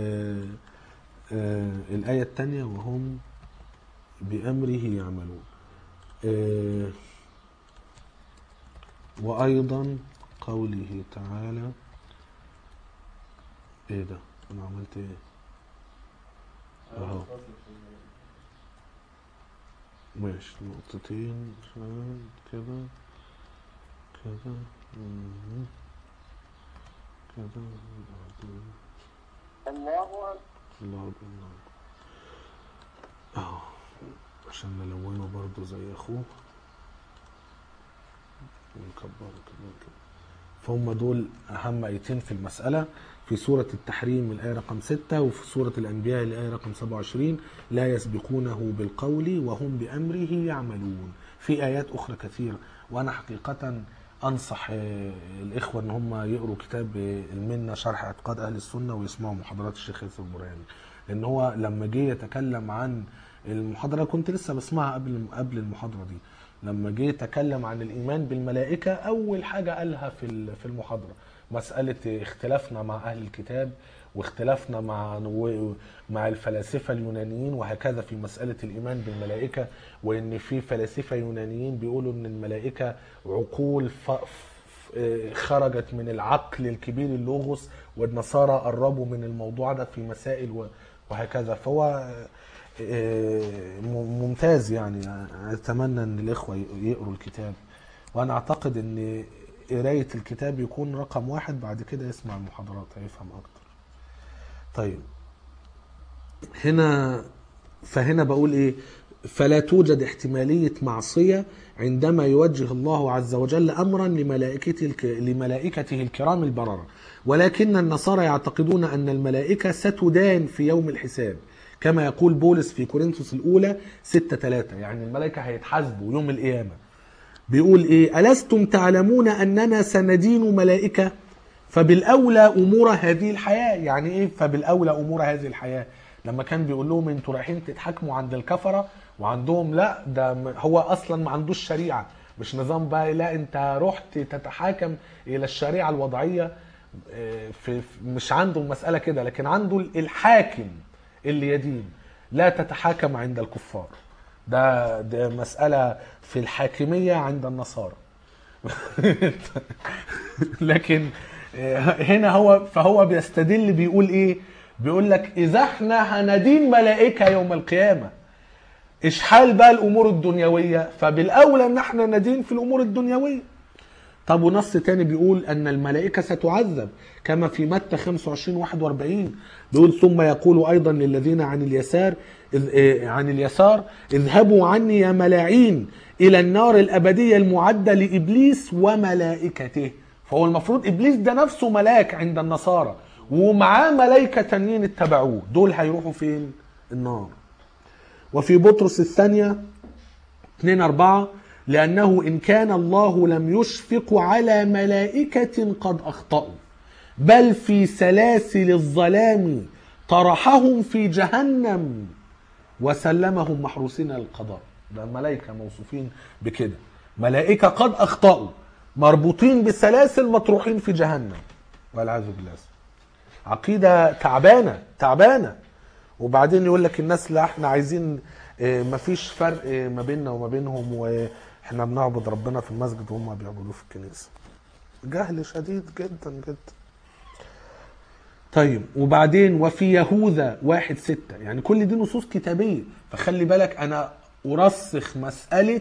الآية الثانية: وهم بأمره يعملون. وأيضا قوله تعالى، إيه ده؟ أنا عملت إيه؟ اهو ماشي، نقطتين كده كده كده. الله أكبر اهو، عشان نلونه برضو زي اخوه ونكبره كده. فهم دول اهم ايتين في المسألة، في سورة التحريم الآية رقم 6، وفي سورة الأنبياء الآية رقم 27: لا يسبقونه بالقول وهم بأمره يعملون. في آيات أخرى كثيرة، وأنا حقيقة أنصح الإخوة أن هم يقروا كتاب المنة شرح اعتقاد أهل السنة ويسمعوا محاضرات الشيخ ياسر البرهاني، لأن هو لما جه يتكلم عن المحاضرة، كنت لسه بسمعها قبل المحاضرة دي، لما جه يتكلم عن الإيمان بالملائكة أول حاجة قالها في المحاضرة مسألة اختلافنا مع أهل الكتاب واختلافنا مع الفلاسفة اليونانيين وهكذا في مسألة الإيمان بالملائكة، وإن في فلاسفة يونانيين بيقولوا إن الملائكة عقول خرجت من العقل الكبير اللوغوس، والنصارى قربوا من الموضوع ده في مسائل وهكذا. فهو ممتاز يعني. أتمنى أن الإخوة يقروا الكتاب، وأنا أعتقد أن قراية الكتاب يكون رقم واحد، بعد كده يسمع المحاضرات هيفهم أكتر. طيب فهنا بقول إيه، فلا توجد احتمالية معصية عندما يوجه الله عز وجل أمرا لملائكته الكرام البررة، ولكن النصارى يعتقدون أن الملائكة ستدان في يوم الحساب، كما يقول بولس في كورنثوس الأولى 6:3، يعني الملائكة هيتحاسبوا يوم القيامة. بيقول إيه، ألستم تعلمون أننا سندين ملائكة؟ فبالأولى أمور هذه الحياة. يعني إيه فبالأولى أمور هذه الحياة؟ لما كان بيقول لهم انتوا رايحين تتحاكموا عند الكفرة، وعندهم لا، ده هو أصلا ما عندوش شريعة، مش نظام بقى، لا انت رحت تتحاكم إلى الشريعة الوضعية، مش عنده المسألة كده، لكن عنده الحاكم اللي يدين، لا تتحاكم عند الكفار. ده مسألة في الحاكمية عند النصارى. لكن هنا فهو بيستدل، بيقول ايه، بيقول لك اذا احنا هندين ملائكة يوم القيامة، ايش حال بقى الامور الدنيوية؟ فبالاولى ان احنا ندين في الامور الدنيوية. طب ونص تاني بيقول ان الملائكة ستعذب، كما في متى 25:41 بيقول: ثم يقول ايضا للذين عن اليسار اذهبوا عني يا ملاعين الى النار الابدية المعدة لابليس وملائكته. فهو المفروض ابليس ده نفسه ملاك عند النصارى، ومعاه ملائكة تانيين اتبعوه، دول هيروحوا فين؟ النار. وفي بطرس الثانية 2:4: لأنه إن كان الله لم يشفق على ملائكة قد أخطأوا، بل في سلاسل الظلام طرحهم في جهنم وسلمهم محروسين للقضاء. ده الملائكة موصوفين بكده، ملائكة قد أخطأوا، مربوطين بسلاسل مطروحين في جهنم والعياذ بالله. عقيدة تعبانة تعبانة. وبعدين يقول لك الناس لا احنا عايزين مفيش فرق ما بيننا وما بينهم، واحنا بنعبد ربنا في المسجد وهم بيعبدوه في الكنيسة. جهل شديد جدا جدا. طيب وبعدين وفي يهوذا 1:6، يعني كل دي نصوص كتابية. فخلي بالك انا ارسخ مسألة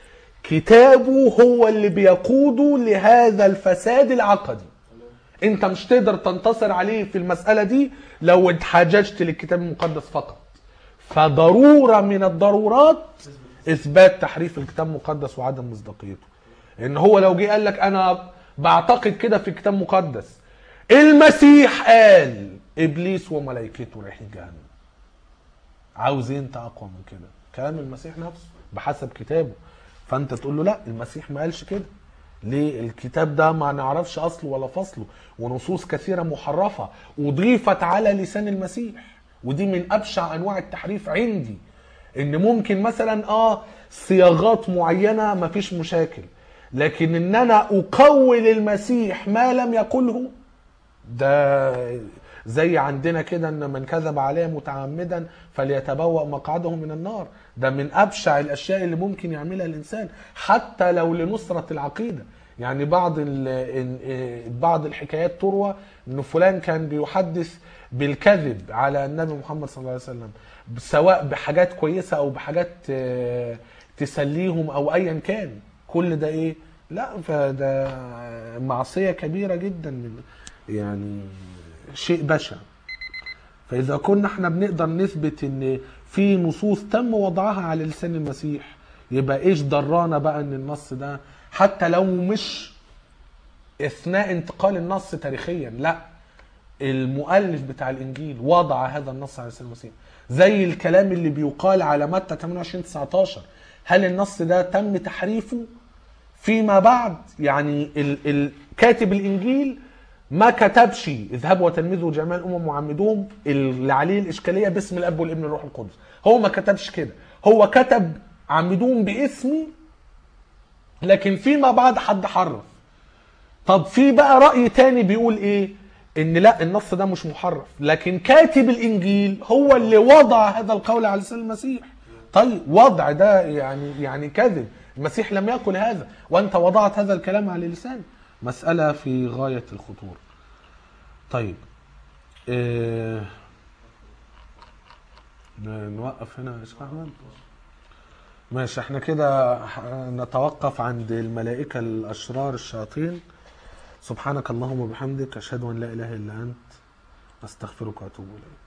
كتابه هو اللي بيقوده لهذا الفساد العقدي. انت مش تقدر تنتصر عليه في المسألة دي لو اتحاججت للكتاب المقدس فقط. فضرورة من الضرورات اثبات تحريف الكتاب المقدس وعدم مصداقيته. ان هو لو جه قال لك انا بعتقد كده في الكتاب المقدس، المسيح قال ابليس وملائكته رايحين جهنم، عاوز ايه انت اقوى من كده؟ كلام المسيح نفسه بحسب كتابه. فانت تقول له لا المسيح ما قالش كده. ليه؟ الكتاب ده ما نعرفش اصله ولا فصله، ونصوص كثيرة محرفة اضيفت على لسان المسيح. ودي من ابشع انواع التحريف عندي، ان ممكن مثلا صياغات معينة ما فيش مشاكل، لكن ان انا اقول المسيح ما لم يقله، ده زي عندنا كده ان من كذب عليه متعمدا فليتبوأ مقعده من النار. ده من ابشع الاشياء اللي ممكن يعملها الانسان حتى لو لنصرة العقيدة. يعني بعض الحكايات تروى ان فلان كان بيحدث بالكذب على النبي محمد صلى الله عليه وسلم، سواء بحاجات كويسة او بحاجات تسليهم او ايا كان. كل ده ايه؟ لا، فده معصية كبيرة جدا، يعني شيء بشع. فإذا كنا احنا بنقدر نثبت ان في نصوص تم وضعها على لسان المسيح، يبقى ايش درانا بقى ان النص ده حتى لو مش اثناء انتقال النص تاريخيا، لا، المؤلف بتاع الانجيل وضع هذا النص على لسان المسيح. زي الكلام اللي بيقال على متى 28-19، هل النص ده تم تحريفه فيما بعد؟ يعني كاتب الانجيل ما كتبش اذهبوا وتلمذوا جميع الامم وعمدوهم اللي عليه الاشكاليه باسم الاب والابن والروح القدس. هو ما كتبش كده، هو كتب عمدوهم باسمي، لكن فيما بعد حد حرف. طب في بقى راي تاني بيقول ايه؟ ان لا، النص ده مش محرف، لكن كاتب الانجيل هو اللي وضع هذا القول على لسان المسيح. طيب وضع ده يعني كذب. المسيح لم يقل هذا وانت وضعت هذا الكلام على لسانه. مسألة في غاية الخطورة. طيب نوقف هنا يا شيخ احمد. ماشي، احنا كده نتوقف عند الملائكة الاشرار الشياطين. سبحانك اللهم وبحمدك اشهد ان لا اله الا انت استغفرك واتوب اليك.